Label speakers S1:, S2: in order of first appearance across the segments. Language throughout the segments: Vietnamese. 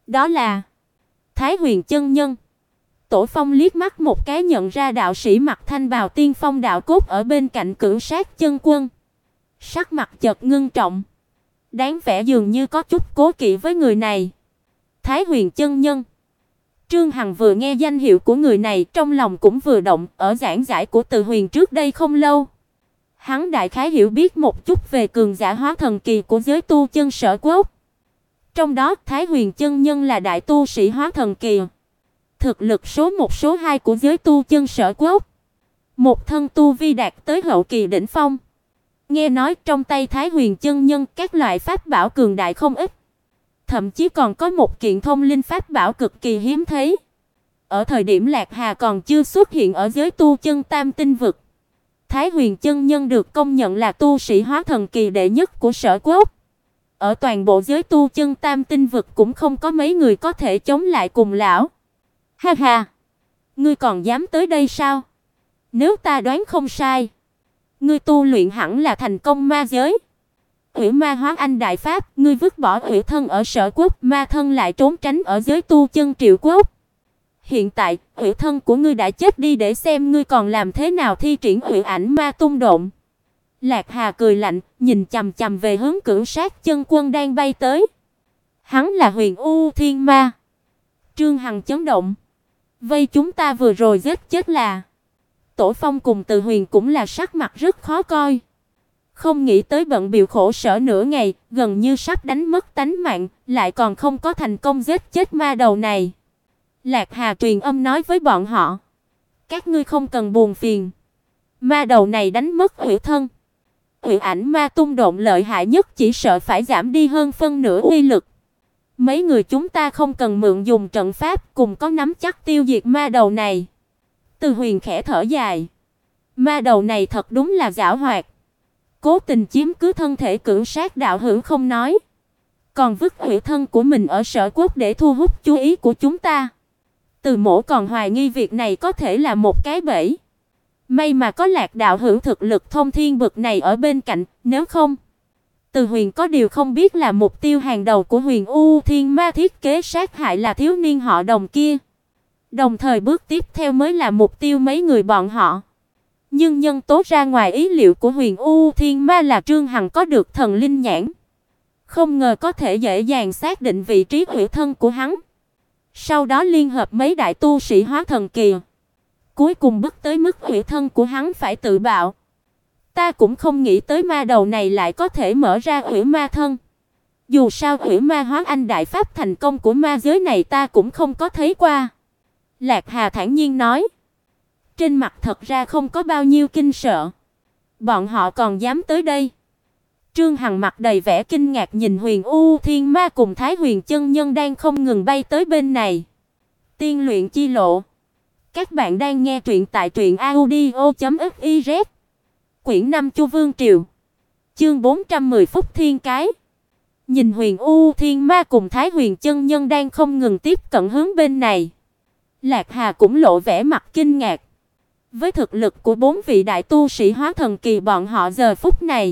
S1: Đó là Thái Huyền chân nhân. Tổ Phong liếc mắt một cái nhận ra đạo sĩ mặc thanh bào tiên phong đạo cốt ở bên cạnh Cửu Sát chân quân. Sắc mặt chợt ngưng trọng, đáng vẻ dường như có chút cố kỵ với người này. Thái Huyền chân nhân. Trương Hằng vừa nghe danh hiệu của người này, trong lòng cũng vừa động, ở giảng giải của Từ Huyền trước đây không lâu. Hắn đại khái hiểu biết một chút về cường giả hóa thần kỳ của giới tu chân Sở Quốc. Trong đó, Thái Huyền chân nhân là đại tu sĩ hóa thần kỳ, thực lực số 1 số 2 của giới tu chân Sở Quốc. Một thân tu vi đạt tới hậu kỳ đỉnh phong. Nghe nói trong tay Thái Huyền chân nhân các loại pháp bảo cường đại không ít, thậm chí còn có một kiện thông linh pháp bảo cực kỳ hiếm thấy. Ở thời điểm Lạc Hà còn chưa xuất hiện ở giới tu chân Tam Tinh vực, Thái Huyền chân nhân được công nhận là tu sĩ hóa thần kỳ đệ nhất của Sở Quốc. Ở toàn bộ giới tu chân Tam Tinh vực cũng không có mấy người có thể chống lại cùng lão. Ha ha, ngươi còn dám tới đây sao? Nếu ta đoán không sai, ngươi tu luyện hẳn là thành công ma giới. Ủy ma hóa anh đại pháp, ngươi vứt bỏ ủy thân ở Sở Quốc, ma thân lại trốn tránh ở giới tu chân Triệu Quốc. Hiện tại, ủy thân của ngươi đã chết đi, để xem ngươi còn làm thế nào thi triển ủy ảnh ma tung độn. Lạc Hà cười lạnh, nhìn chằm chằm về hướng Cửu Sát chân quân đang bay tới. Hắn là Huyền U Thiên Ma. Trương Hằng chấn động. Vây chúng ta vừa rồi giết chết là Tổ Phong cùng Từ Huyền cũng là sắc mặt rất khó coi. Không nghĩ tới bận bịu khổ sở nửa ngày, gần như sắp đánh mất tánh mạng, lại còn không có thành công giết chết ma đầu này. Lạc Hà truyền âm nói với bọn họ, các ngươi không cần buồn phiền. Ma đầu này đánh mất ủy thân, ủy ảnh ma tung độn lợi hại nhất chỉ sợ phải giảm đi hơn phân nửa uy lực. Mấy người chúng ta không cần mượn dùng trận pháp, cùng có nắm chắc tiêu diệt ma đầu này. Từ Huyền khẽ thở dài. Ma đầu này thật đúng là giảo hoạt, cố tình chiếm cứ thân thể Cửu Sát đạo hữu không nói, còn vứt ủy thân của mình ở Sở Quốc để thu hút chú ý của chúng ta. Từ Mỗ còn hoài nghi việc này có thể là một cái bẫy. May mà có Lạc đạo hữu thực lực thông thiên bực này ở bên cạnh, nếu không. Từ Huyền có điều không biết là mục tiêu hàng đầu của Huyền U Thiên Ma thiết kế sát hại là thiếu niên họ Đồng kia. Đồng thời bước tiếp theo mới là mục tiêu mấy người bọn họ. Nhưng nhân tố ra ngoài ý liệu của Huyền U Thiên Ma là Trương Hằng có được thần linh nhãn, không ngờ có thể dễ dàng xác định vị trí hủy thân của hắn. Sau đó liên hợp mấy đại tu sĩ hóa thần kỳ, cuối cùng bước tới mức hủy thân của hắn phải tự bạo. Ta cũng không nghĩ tới ma đầu này lại có thể mở ra hủy ma thân. Dù sao hủy ma hóa anh đại pháp thành công của ma giới này ta cũng không có thấy qua. Lạc Hà thản nhiên nói. Trên mặt thật ra không có bao nhiêu kinh sợ. Bọn họ còn dám tới đây. Trương Hằng mặt đầy vẻ kinh ngạc nhìn Huyền U Thiên Ma cùng Thái Huyền chân nhân đang không ngừng bay tới bên này. Tiên luyện chi lộ. Các bạn đang nghe truyện tại truyệnaudio.fiz. Quyển 5 Chu Vương Triều. Chương 410 Phúc Thiên Cái. Nhìn Huyền U Thiên Ma cùng Thái Huyền chân nhân đang không ngừng tiếp cận hướng bên này, Lạc Hà cũng lộ vẻ mặt kinh ngạc. Với thực lực của 4 vị đại tu sĩ hóa thần kỳ bọn họ giờ phút này,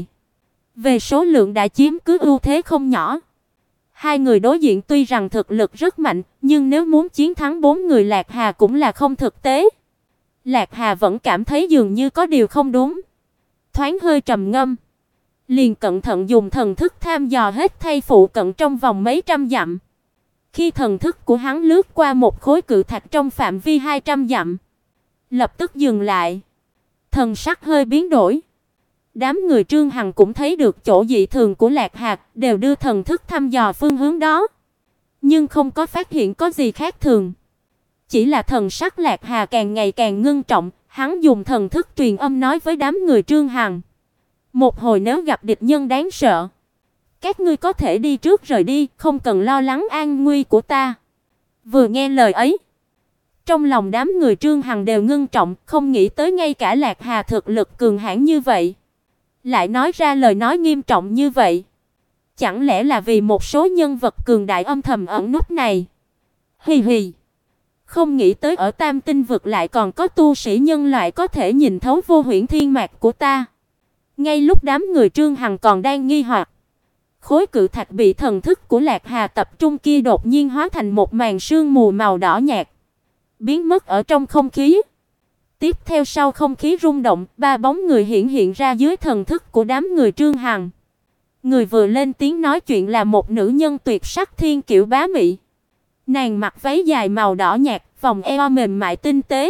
S1: về số lượng đã chiếm cứ ưu thế không nhỏ. Hai người đối diện tuy rằng thực lực rất mạnh, nhưng nếu muốn chiến thắng 4 người Lạc Hà cũng là không thực tế. Lạc Hà vẫn cảm thấy dường như có điều không đúng. Thoáng hơi trầm ngâm, liền cẩn thận dùng thần thức tham dò hết thảy phụ cận trong vòng mấy trăm dặm. Khi thần thức của hắn lướt qua một khối cự thạch trong phạm vi 200 dặm, lập tức dừng lại. Thần sắc hơi biến đổi. Đám người Trương Hằng cũng thấy được chỗ dị thường của Lạc Hà, đều đưa thần thức thăm dò phương hướng đó, nhưng không có phát hiện có gì khác thường. Chỉ là thần sắc Lạc Hà càng ngày càng ngưng trọng, hắn dùng thần thức truyền âm nói với đám người Trương Hằng. Một hồi nếu gặp địch nhân đáng sợ, các ngươi có thể đi trước rời đi, không cần lo lắng an nguy của ta. Vừa nghe lời ấy, trong lòng đám người Trương Hằng đều ngưng trọng, không nghĩ tới ngay cả Lạc Hà thực lực cường hãn như vậy lại nói ra lời nói nghiêm trọng như vậy. Chẳng lẽ là vì một số nhân vật cường đại âm thầm ẩn núp này? Hì hì. Không nghĩ tới ở Tam Tinh vực lại còn có tu sĩ nhân loại có thể nhìn thấu vô huyễn thiên mạc của ta. Ngay lúc đám người Trương Hằng còn đang nghi hoặc, Khối cự thạch bị thần thức của Lạc Hà tập trung kia đột nhiên hóa thành một màn sương mù màu đỏ nhạt, biến mất ở trong không khí. Tiếp theo sau không khí rung động, ba bóng người hiện ra dưới thần thức của đám người Trương Hằng. Người vừa lên tiếng nói chuyện là một nữ nhân tuyệt sắc thiên kiều bá mị. Nàng mặc váy dài màu đỏ nhạt, vòng eo mềm mại tinh tế.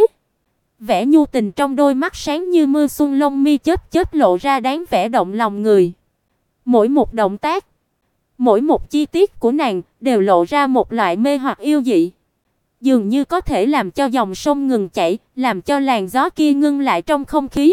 S1: Vẻ nhu tình trong đôi mắt sáng như mưa xuân, lông mi chớp chớp lộ ra đáng vẻ động lòng người. Mỗi một động tác, mỗi một chi tiết của nàng đều lộ ra một loại mê hoặc yêu dị, dường như có thể làm cho dòng sông ngừng chảy, làm cho làn gió kia ngưng lại trong không khí.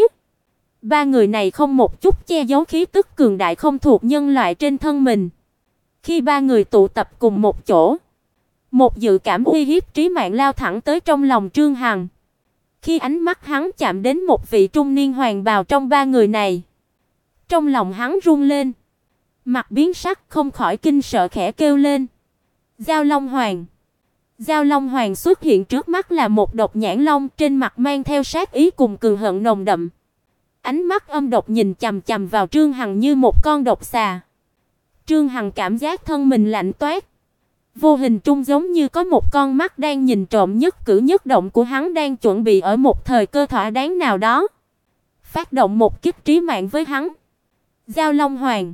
S1: Ba người này không một chút che giấu khí tức cường đại không thuộc nhân loại trên thân mình. Khi ba người tụ tập cùng một chỗ, một dự cảm uy hiếp trí mạng lao thẳng tới trong lòng Trương Hằng. Khi ánh mắt hắn chạm đến một vị trung niên hoàng bào trong ba người này, trong lòng hắn run lên, mặt biến sắc, không khỏi kinh sợ khẽ kêu lên: "Giao Long Hoàng!" Giao Long Hoàng xuất hiện trước mắt là một độc nhãn long, trên mặt mang theo sát ý cùng cường hận nồng đậm. Ánh mắt âm độc nhìn chằm chằm vào Trương Hằng như một con độc xà. Trương Hằng cảm giác thân mình lạnh toát. Vô hình trung giống như có một con mắt đang nhìn trộm nhất cử nhất động của hắn, đang chuẩn bị ở một thời cơ thỏa đáng nào đó phát động một kích trí mạng với hắn. Giao Long Hoàng,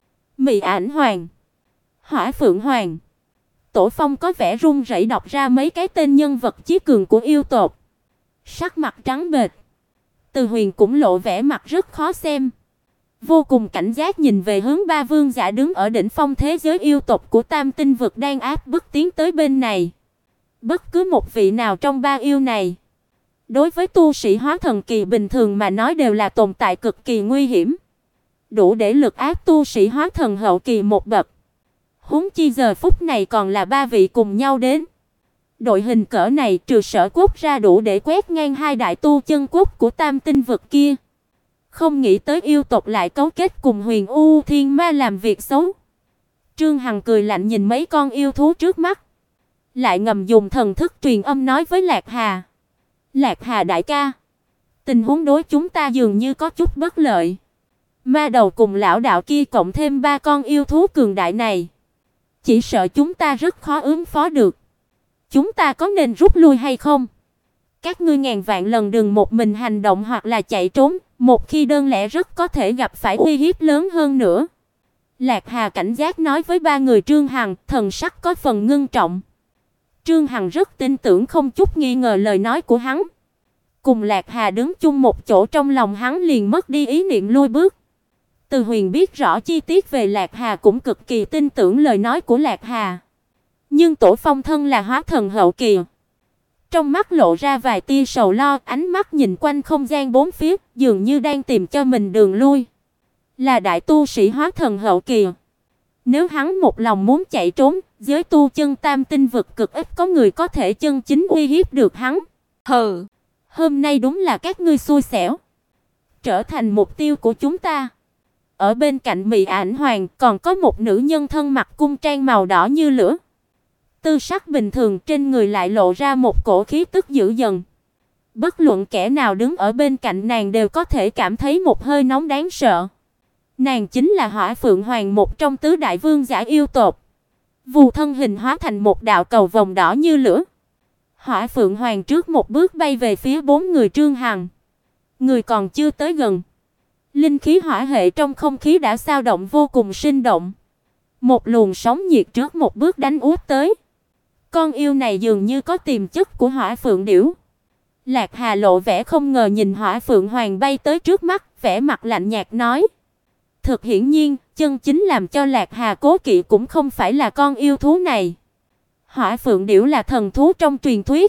S1: Mị Ảnh Hoàng, Hỏa Phượng Hoàng. Tổ Phong có vẻ run rẩy đọc ra mấy cái tên nhân vật chí cường của yêu tộc. Sắc mặt trắng bệch. Từ Huyền cũng lộ vẻ mặt rất khó xem, vô cùng cảnh giác nhìn về hướng ba vương giả đứng ở đỉnh phong thế giới yêu tộc của Tam Tinh vực đang áp bức tiến tới bên này. Bất cứ một vị nào trong ba yêu này, đối với tu sĩ hóa thần kỳ bình thường mà nói đều là tồn tại cực kỳ nguy hiểm, đủ để lực áp tu sĩ hóa thần hậu kỳ một bậc. Huống chi giờ phút này còn là ba vị cùng nhau đến. Đội hình cỡ này trừ Sở Quốc ra đủ để quét ngang hai đại tu chân quốc của Tam Tinh vực kia. Không nghĩ tới yêu tộc lại cấu kết cùng Huyền U Thiên Ma làm việc xấu. Trương Hằng cười lạnh nhìn mấy con yêu thú trước mắt, lại ngầm dùng thần thức truyền âm nói với Lạc Hà: "Lạc Hà đại ca, tình huống đối chúng ta dường như có chút bất lợi. Ma đầu cùng lão đạo kia cộng thêm ba con yêu thú cường đại này, chỉ sợ chúng ta rất khó ứng phó được. Chúng ta có nên rút lui hay không? Các ngươi ngàn vạn lần đừng một mình hành động hoặc là chạy trốn, một khi đơn lẻ rất có thể gặp phải uy hiếp lớn hơn nữa." Lạc Hà cảnh giác nói với ba người Trương Hằng, thần sắc có phần ngưng trọng. Trương Hằng rất tin tưởng không chút nghi ngờ lời nói của hắn. Cùng Lạc Hà đứng chung một chỗ, trong lòng hắn liền mất đi ý niệm lui bước. Từ Huyền biết rõ chi tiết về Lạc Hà cũng cực kỳ tin tưởng lời nói của Lạc Hà. Nhưng Tổ Phong thân là hóa thần hậu kỳ, trong mắt lộ ra vài tia sầu lo, ánh mắt nhìn quanh không gian bốn phía, dường như đang tìm cho mình đường lui. Là đại tu sĩ hóa thần hậu kỳ, nếu hắn một lòng muốn chạy trốn, giới tu chân Tam Tinh vực cực ít có người có thể chân chính uy hiếp được hắn. Hừ, hôm nay đúng là các ngươi xui xẻo, trở thành mục tiêu của chúng ta. Ở bên cạnh Mị Ảnh Hoàng còn có một nữ nhân thân mặc cung trang màu đỏ như lửa. Tư sắc bình thường, trên người lại lộ ra một cổ khí tức dữ dằn. Bất luận kẻ nào đứng ở bên cạnh nàng đều có thể cảm thấy một hơi nóng đáng sợ. Nàng chính là Hỏa Phượng Hoàng, một trong tứ đại vương giả yêu tộc. Vù thân hình hóa thành một đạo cầu vồng đỏ như lửa. Hỏa Phượng Hoàng trước một bước bay về phía bốn người Trương Hằng. Người còn chưa tới gần, linh khí hỏa hệ trong không khí đã dao động vô cùng sinh động. Một luồng sóng nhiệt trước một bước đánh úp tới. Con yêu này dường như có tiềm chất của Hỏa Phượng điểu. Lạc Hà lộ vẻ không ngờ nhìn Hỏa Phượng Hoàng bay tới trước mắt, vẻ mặt lạnh nhạt nói. Thực hiển nhiên, chân chính làm cho Lạc Hà cố kỵ cũng không phải là con yêu thú này. Hỏa Phượng điểu là thần thú trong truyền thuyết,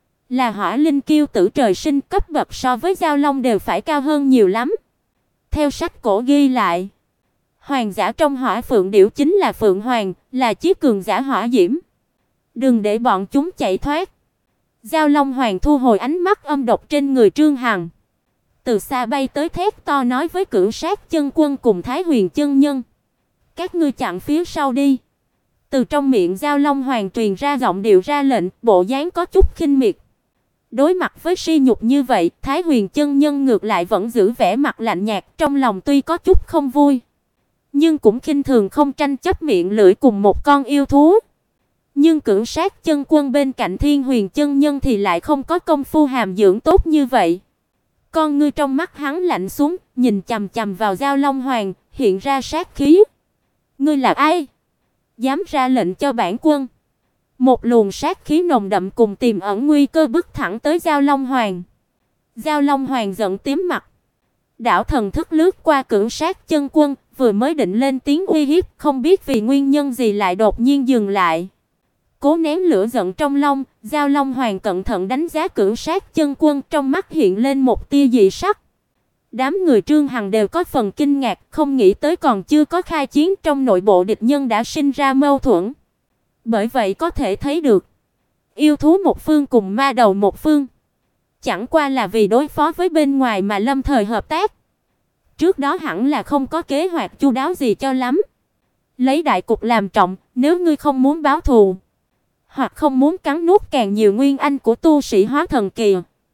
S1: là hỏa linh kiêu tử trời sinh, cấp bậc so với Giao Long đều phải cao hơn nhiều lắm. Theo sách cổ ghi lại, hoàng giả trong Hỏa Phượng điểu chính là Phượng Hoàng, là chí cường giả hỏa diễm. Đừng để bọn chúng chạy thoát. Giao Long Hoàng thu hồi ánh mắt âm độc trên người Trương Hằng, từ xa bay tới thét to nói với Cửu Sát chân quân cùng Thái Huyền chân nhân: "Các ngươi chặn phía sau đi." Từ trong miệng Giao Long Hoàng truyền ra giọng điệu ra lệnh, bộ dáng có chút khinh miệt. Đối mặt với sỉ nhục như vậy, Thái Huyền chân nhân ngược lại vẫn giữ vẻ mặt lạnh nhạt, trong lòng tuy có chút không vui, nhưng cũng khinh thường không tranh chấp miệng lưỡi cùng một con yêu thú. Nhưng Cửu Sát Chân Quân bên cạnh Thiên Huyền chân nhân thì lại không có công phu hàm dưỡng tốt như vậy. Con ngươi trong mắt hắn lạnh xuống, nhìn chằm chằm vào Giao Long Hoàng, hiện ra sát khí. Ngươi là ai? Dám ra lệnh cho bản quân? Một luồng sát khí nồng đậm cùng tiềm ẩn nguy cơ bức thẳng tới Giao Long Hoàng. Giao Long Hoàng giận tím mặt. Đạo thần thức lướt qua Cửu Sát Chân Quân, vừa mới định lên tiếng uy hiếp, không biết vì nguyên nhân gì lại đột nhiên dừng lại. Cố nén lửa giận trong lòng, Giao Long Hoàng cẩn thận đánh giá Cửu Sát Chân Quân, trong mắt hiện lên một tia dị sắc. Đám người Trương Hằng đều có phần kinh ngạc, không nghĩ tới còn chưa có khai chiến trong nội bộ địch nhân đã sinh ra mâu thuẫn. Bởi vậy có thể thấy được, yêu thú một phương cùng ma đầu một phương, chẳng qua là vì đối phó với bên ngoài mà lâm thời hợp tác. Trước đó hẳn là không có kế hoạch chu đáo gì cho lắm. Lấy đại cục làm trọng, nếu ngươi không muốn báo thù, hoặc không muốn cắn nuốt càng nhiều nguyên anh của tu sĩ hóa thần kỳ,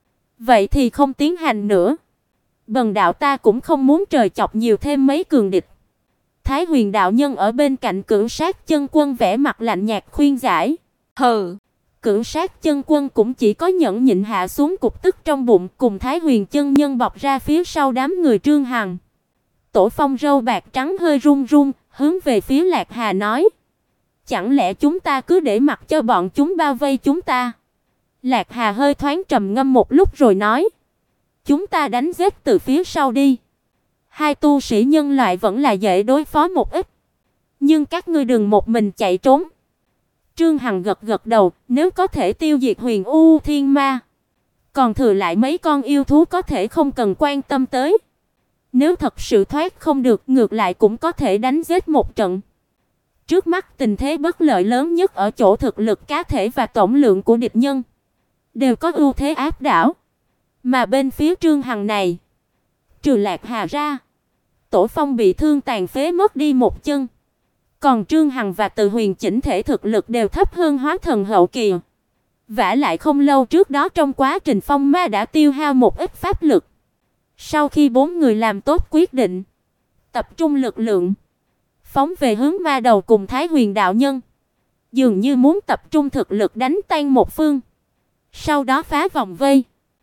S1: vậy thì không tiến hành nữa. Bần đạo ta cũng không muốn trời chọc nhiều thêm mấy cường địch. Thái Huyền đạo nhân ở bên cạnh Cửu Sát Chân Quân vẻ mặt lạnh nhạt khuyên giải. Hừ. Cửu Sát Chân Quân cũng chỉ có nhẫn nhịn hạ xuống cục tức trong bụng, cùng Thái Huyền chân nhân bọc ra phía sau đám người Trương Hằng. Tổ Phong râu bạc trắng hơi run run, hướng về phía Lạc Hà nói: "Chẳng lẽ chúng ta cứ để mặc cho bọn chúng bao vây chúng ta?" Lạc Hà hơi thoáng trầm ngâm một lúc rồi nói: "Chúng ta đánh giết từ phía sau đi. Hai tu sĩ nhân loại vẫn là dễ đối phó một ít, nhưng các ngươi đừng một mình chạy trốn." Trương Hằng gật gật đầu, nếu có thể tiêu diệt Huyền U Thiên Ma, còn thừa lại mấy con yêu thú có thể không cần quan tâm tới. Nếu thật sự thoát không được, ngược lại cũng có thể đánh giết một trận. Trước mắt tình thế bất lợi lớn nhất ở chỗ thực lực cá thể và tổng lượng của địch nhân đều có ưu thế áp đảo. Mà bên phía Trương Hằng này, trừ Lạc Hà ra, Tổ Phong bị thương tàn phế mất đi một chân. Còn Trương Hằng và Từ Huyền chỉnh thể thực lực đều thấp hơn hóa thần hậu kỳ. Vả lại không lâu trước đó trong quá trình phong ma đã tiêu hao một ít pháp lực. Sau khi bốn người làm tốt quyết định, tập trung lực lượng, phóng về hướng ma đầu cùng Thái Huyền đạo nhân, dường như muốn tập trung thực lực đánh tan một phương, sau đó phá vòng vây.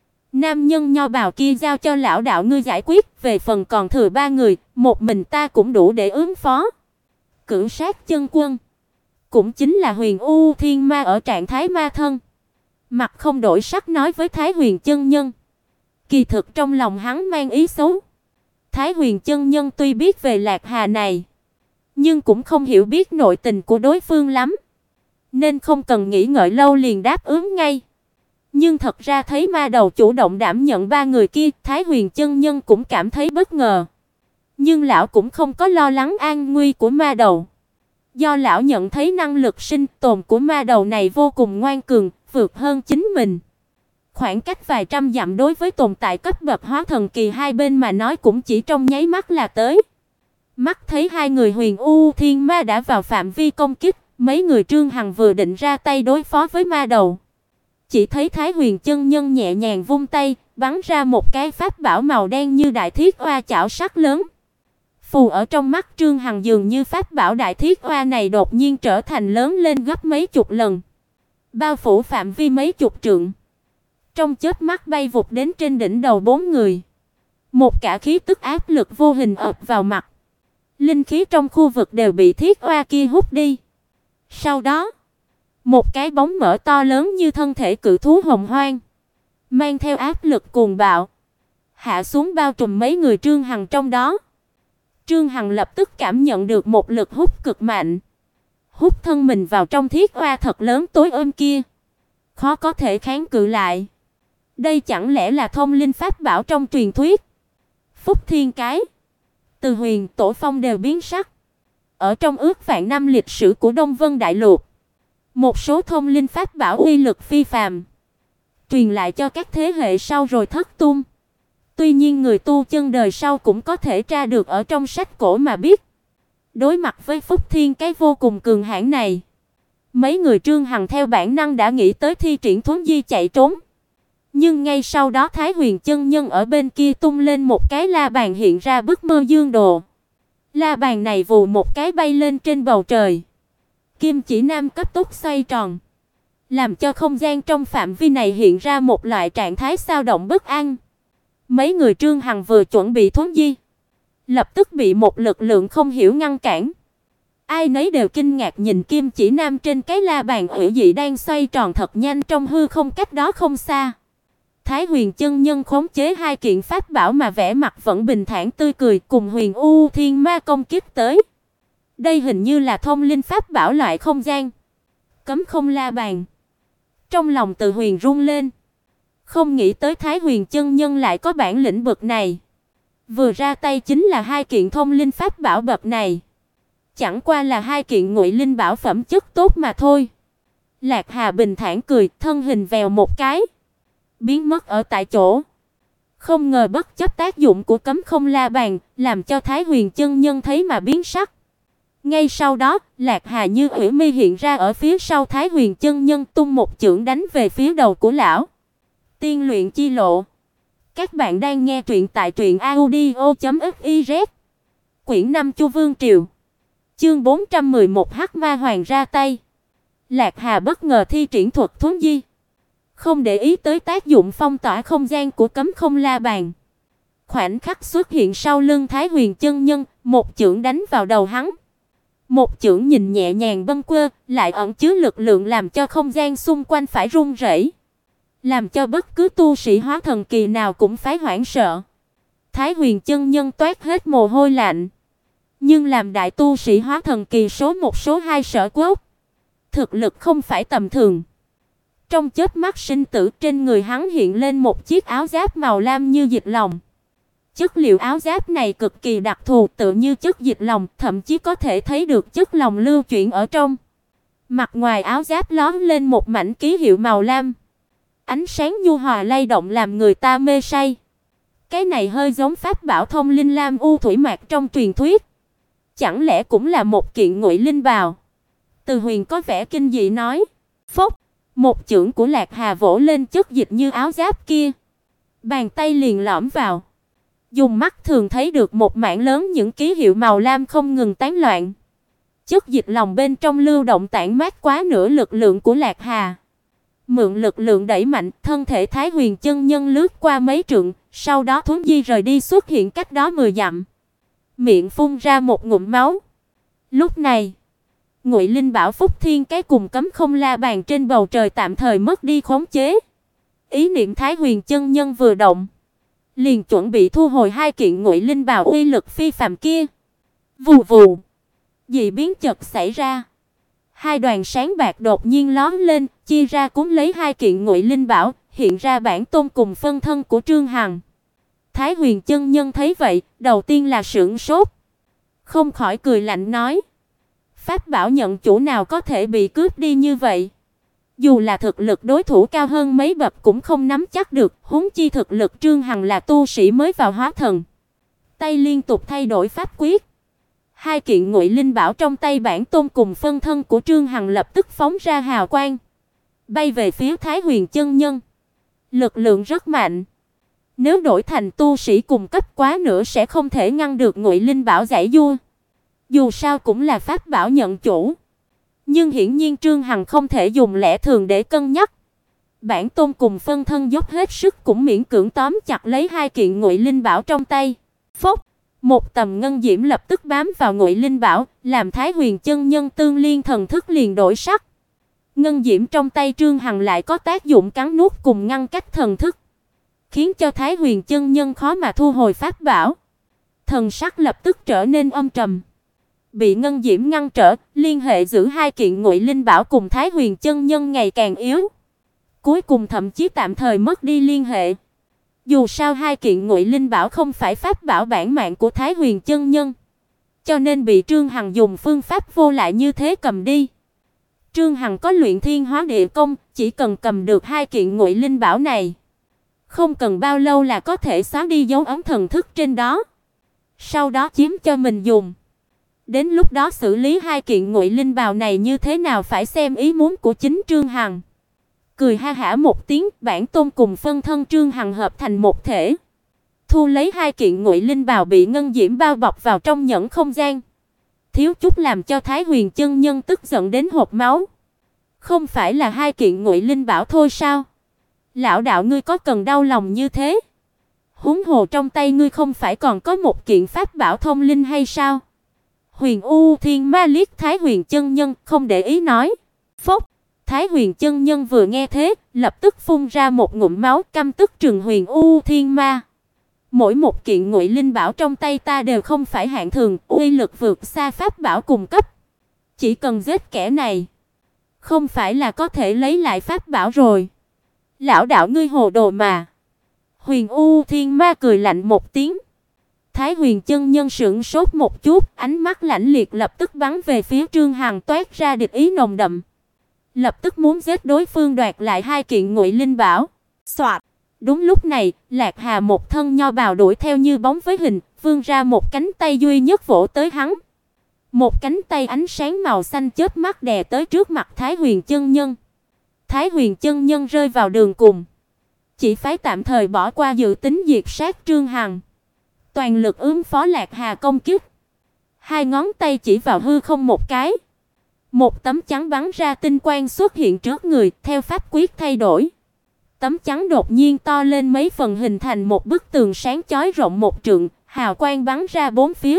S1: Nam nhân nho bào kia giao cho lão đạo ngươi giải quyết, về phần còn thừa ba người, một mình ta cũng đủ để ứng phó. Cửu Sát Chân Quân, cũng chính là Huyền U Thiên Ma ở trạng thái ma thân, mặt không đổi sắc nói với Thái Huyền chân nhân. Kỳ thực trong lòng hắn mang ý xấu. Thái Huyền chân nhân tuy biết về Lạc Hà này, nhưng cũng không hiểu biết nội tình của đối phương lắm, nên không cần nghĩ ngợi lâu liền đáp ứng ngay. Nhưng thật ra thấy ma đầu chủ động đảm nhận ba người kia, Thái Huyền chân nhân cũng cảm thấy bất ngờ. Nhưng lão cũng không có lo lắng an nguy của ma đầu. Do lão nhận thấy năng lực sinh tồn của ma đầu này vô cùng ngoan cường, vượt hơn chính mình. Khoảng cách vài trăm dặm đối với tồn tại cấp bậc hóa thần kỳ hai bên mà nói cũng chỉ trong nháy mắt là tới. Mắt thấy hai người Huyền U Thiên Ma đã vào phạm vi công kích, mấy người Trương Hằng vừa định ra tay đối phó với ma đầu, chỉ thấy Thái Huyền chân nhân nhẹ nhàng vung tay, bắn ra một cái pháp bảo màu đen như đại thiết oa chảo sắc lớn. Phù ở trong mắt Trương Hằng dường như pháp bảo đại thiết oa này đột nhiên trở thành lớn lên gấp mấy chục lần, bao phủ phạm vi mấy chục trượng. Trong chớp mắt bay vụt đến trên đỉnh đầu bốn người. Một cả khí tức áp lực vô hình ập vào mặt. Linh khí trong khu vực đều bị thiết oa kia hút đi. Sau đó, một cái bóng mỡ to lớn như thân thể cự thú hồng hoang, mang theo áp lực cuồng bạo, hạ xuống bao trùm mấy người Trương Hằng trong đó. Trương Hằng lập tức cảm nhận được một lực hút cực mạnh, hút thân mình vào trong thiết oa thật lớn tối ôm kia, khó có thể kháng cự lại. Đây chẳng lẽ là thông linh pháp bảo trong truyền thuyết? Phúc Thiên Cái, Từ Huyền, Tổ Phong đều biến sắc. Ở trong ước vạn năm lịch sử của Đông Vân Đại Lục, một số thông linh pháp bảo uy lực phi phàm, truyền lại cho các thế hệ sau rồi thất tung. Tuy nhiên người tu chân đời sau cũng có thể tra được ở trong sách cổ mà biết. Đối mặt với Phúc Thiên Cái vô cùng cường hãn này, mấy người Trương Hằng theo bản năng đã nghĩ tới thi triển thuấn di chạy trốn. Nhưng ngay sau đó Thái Huyền chân nhân ở bên kia tung lên một cái la bàn hiện ra bức mơ dương đồ. La bàn này vù một cái bay lên trên bầu trời. Kim chỉ nam cấp tốc xoay tròn, làm cho không gian trong phạm vi này hiện ra một loại trạng thái xao động bất an. Mấy người Trương Hằng vừa chuẩn bị thuấn di, lập tức bị một lực lượng không hiểu ngăn cản. Ai nấy đều kinh ngạc nhìn kim chỉ nam trên cái la bàn hủy dị đang xoay tròn thật nhanh trong hư không cách đó không xa. Thái Huyền chân nhân khống chế hai kiện pháp bảo mà vẻ mặt vẫn bình thản tươi cười, cùng Huyền U Thiên Ma công kích tới. Đây hình như là thông linh pháp bảo loại không gian. Cấm không la bàn. Trong lòng Từ Huyền run lên, không nghĩ tới Thái Huyền chân nhân lại có bản lĩnh bậc này. Vừa ra tay chính là hai kiện thông linh pháp bảo bậc này. Chẳng qua là hai kiện ngụy linh bảo phẩm chất tốt mà thôi. Lạc Hà bình thản cười, thân hình vèo một cái, biến mất ở tại chỗ. Không ngờ bất chấp tác dụng của cấm không la bàn, làm cho Thái Huyền chân nhân thấy mà biến sắc. Ngay sau đó, Lạc Hà như ủy mi hiện ra ở phía sau Thái Huyền chân nhân, tung một chưởng đánh về phía đầu của lão. Tiên luyện chi lộ. Các bạn đang nghe truyện tại truyệnaudio.fiz. Quyển 5 Chu Vương Triều. Chương 411 Hắc Ma Hoàng ra tay. Lạc Hà bất ngờ thi triển thuật thuấn di, không để ý tới tác dụng phong tỏa không gian của cấm không la bàn. Khoảnh khắc xuất hiện sau lưng Thái Huyền chân nhân, một chưởng đánh vào đầu hắn. Một chưởng nhìn nhẹ nhàng bâng quơ, lại ẩn chứa lực lượng làm cho không gian xung quanh phải rung rẩy, làm cho bất cứ tu sĩ hóa thần kỳ nào cũng phải hoảng sợ. Thái Huyền chân nhân toát hết mồ hôi lạnh, nhưng làm đại tu sĩ hóa thần kỳ số 1 số 2 sở quốc, thực lực không phải tầm thường. Trong chớp mắt sinh tử, trên người hắn hiện lên một chiếc áo giáp màu lam như dịch lòng. Chất liệu áo giáp này cực kỳ đặc thù, tựa như chất dịch lòng, thậm chí có thể thấy được chất lòng lưu chuyển ở trong. Mặt ngoài áo giáp lóe lên một mảnh ký hiệu màu lam. Ánh sáng nhu hòa lay động làm người ta mê say. Cái này hơi giống pháp bảo thông linh lam u thủy mạc trong truyền thuyết. Chẳng lẽ cũng là một kiện ngụy linh bào? Từ Huyền có vẻ kinh dị nói. Phốc, một chưởng của Lạc Hà vỗ lên chất dịch như áo giáp kia. Bàn tay liền lõm vào. Dùng mắt thường thấy được một mảng lớn những ký hiệu màu lam không ngừng tán loạn. Chất dịch lòng bên trong lưu động tản mát quá nửa lực lượng của Lạc Hà. Mượn lực lượng đẩy mạnh, thân thể Thái Huyền chân nhân lướt qua mấy trượng, sau đó thuấn di rời đi, xuất hiện cách đó 10 dặm. Miệng phun ra một ngụm máu. Lúc này, Ngụy Linh Bảo Phúc Thiên cái cùng cấm không la bàn trên bầu trời tạm thời mất đi khống chế. Ý niệm Thái Huyền chân nhân vừa động, liền chuẩn bị thu hồi hai kiện Ngụy Linh Bào uy lực phi phàm kia. Vù vù, dị biến chợt xảy ra. Hai đoàn sáng bạc đột nhiên lóe lên, chia ra cuốn lấy hai kiện Ngụy Linh Bảo, hiện ra bản tôn cùng phân thân của Trương Hằng. Thái Huyền chân nhân thấy vậy, đầu tiên là sửng sốt, không khỏi cười lạnh nói: "Pháp bảo nhận chủ nào có thể bị cướp đi như vậy? Dù là thực lực đối thủ cao hơn mấy bậc cũng không nắm chắc được, huống chi thực lực Trương Hằng là tu sĩ mới vào hóa thần." Tay liên tục thay đổi pháp quyết. Hai kiện Ngụy Linh Bảo trong tay bản tôn cùng phân thân của Trương Hằng lập tức phóng ra hào quang, bay về phía Thái Huyền chân nhân. Lực lượng rất mạnh. Nếu đổi thành tu sĩ cùng cấp quá nữa sẽ không thể ngăn được Ngụy Linh Bảo giãy giụa. Dù sao cũng là pháp bảo nhận chủ. Nhưng hiển nhiên Trương Hằng không thể dùng lẽ thường để cân nhắc. Bản tôn cùng phân thân dốc hết sức cũng miễn cưỡng tóm chặt lấy hai kiện Ngụy Linh Bảo trong tay. Phốc, một tầm ngân diễm lập tức bám vào Ngụy Linh Bảo, làm Thái Huyền chân nhân tương liên thần thức liền đổi sắc. Ngân diễm trong tay Trương Hằng lại có tác dụng cắn nuốt cùng ngăn cách thần thức, khiến cho Thái Huyền chân nhân khó mà thu hồi pháp bảo. Thần sắc lập tức trở nên âm trầm. Bị ngân diễm ngăn trở, liên hệ giữa hai kiện Ngụy Linh Bảo cùng Thái Huyền chân nhân ngày càng yếu. Cuối cùng thậm chí tạm thời mất đi liên hệ. Dù sao hai kiện Ngụy Linh Bảo không phải pháp bảo bản mạng của Thái Huyền chân nhân, cho nên bị Trương Hằng dùng phương pháp vô lại như thế cầm đi. Trương Hằng có luyện thiên hóa địa công, chỉ cần cầm được hai kiện Ngụy Linh Bảo này, không cần bao lâu là có thể xóa đi dấu ấn thần thức trên đó, sau đó chiếm cho mình dùng. Đến lúc đó xử lý hai kiện Ngụy Linh Bào này như thế nào phải xem ý muốn của chính Trương Hằng. Cười ha hả một tiếng, bản tôn cùng phân thân Trương Hằng hợp thành một thể, thu lấy hai kiện ngụy linh bào bị ngân diễm bao bọc vào trong nhẫn không gian. Thiếu chút làm cho Thái Huyền chân nhân tức giận đến hộc máu. Không phải là hai kiện ngụy linh bảo thôi sao? Lão đạo ngươi có cần đau lòng như thế? Huống hồ trong tay ngươi không phải còn có một kiện pháp bảo thông linh hay sao? Huyền U Thiên Ma liếc Thái Huyền chân nhân, không để ý nói. Phốc, Thái Huyền chân nhân vừa nghe thế, lập tức phun ra một ngụm máu, căm tức trừng Huyền U Thiên Ma. Mỗi một kiện ngụy linh bảo trong tay ta đều không phải hạng thường, uy lực vượt xa pháp bảo cùng cấp. Chỉ cần giết kẻ này, không phải là có thể lấy lại pháp bảo rồi. Lão đạo ngươi hồ đồ mà. Huyền U Thiên Ma cười lạnh một tiếng. Thái Huyền chân nhân sững sốt một chút, ánh mắt lạnh liệt lập tức bắn về phía Trương Hằng, toát ra địch ý nồng đậm. Lập tức muốn giết đối phương đoạt lại hai kiện ngụy linh bảo. Soạt. Đúng lúc này, Lạc Hà một thân nho bào đuổi theo như bóng với hình, vươn ra một cánh tay duy nhất vỗ tới hắn. Một cánh tay ánh sáng màu xanh chớp mắt đè tới trước mặt Thái Huyền chân nhân. Thái Huyền chân nhân rơi vào đường cùng, chỉ phải tạm thời bỏ qua dự tính diệt sát Trương Hằng, toàn lực ứng phó Lạc Hà công kích. Hai ngón tay chỉ vào hư không một cái, một tấm chắn bắn ra tinh quang xuất hiện trước người, theo pháp quyết thay đổi. Tấm chắn đột nhiên to lên mấy phần, hình thành một bức tường sáng chói rộng một trượng, hào quang bắn ra bốn phía.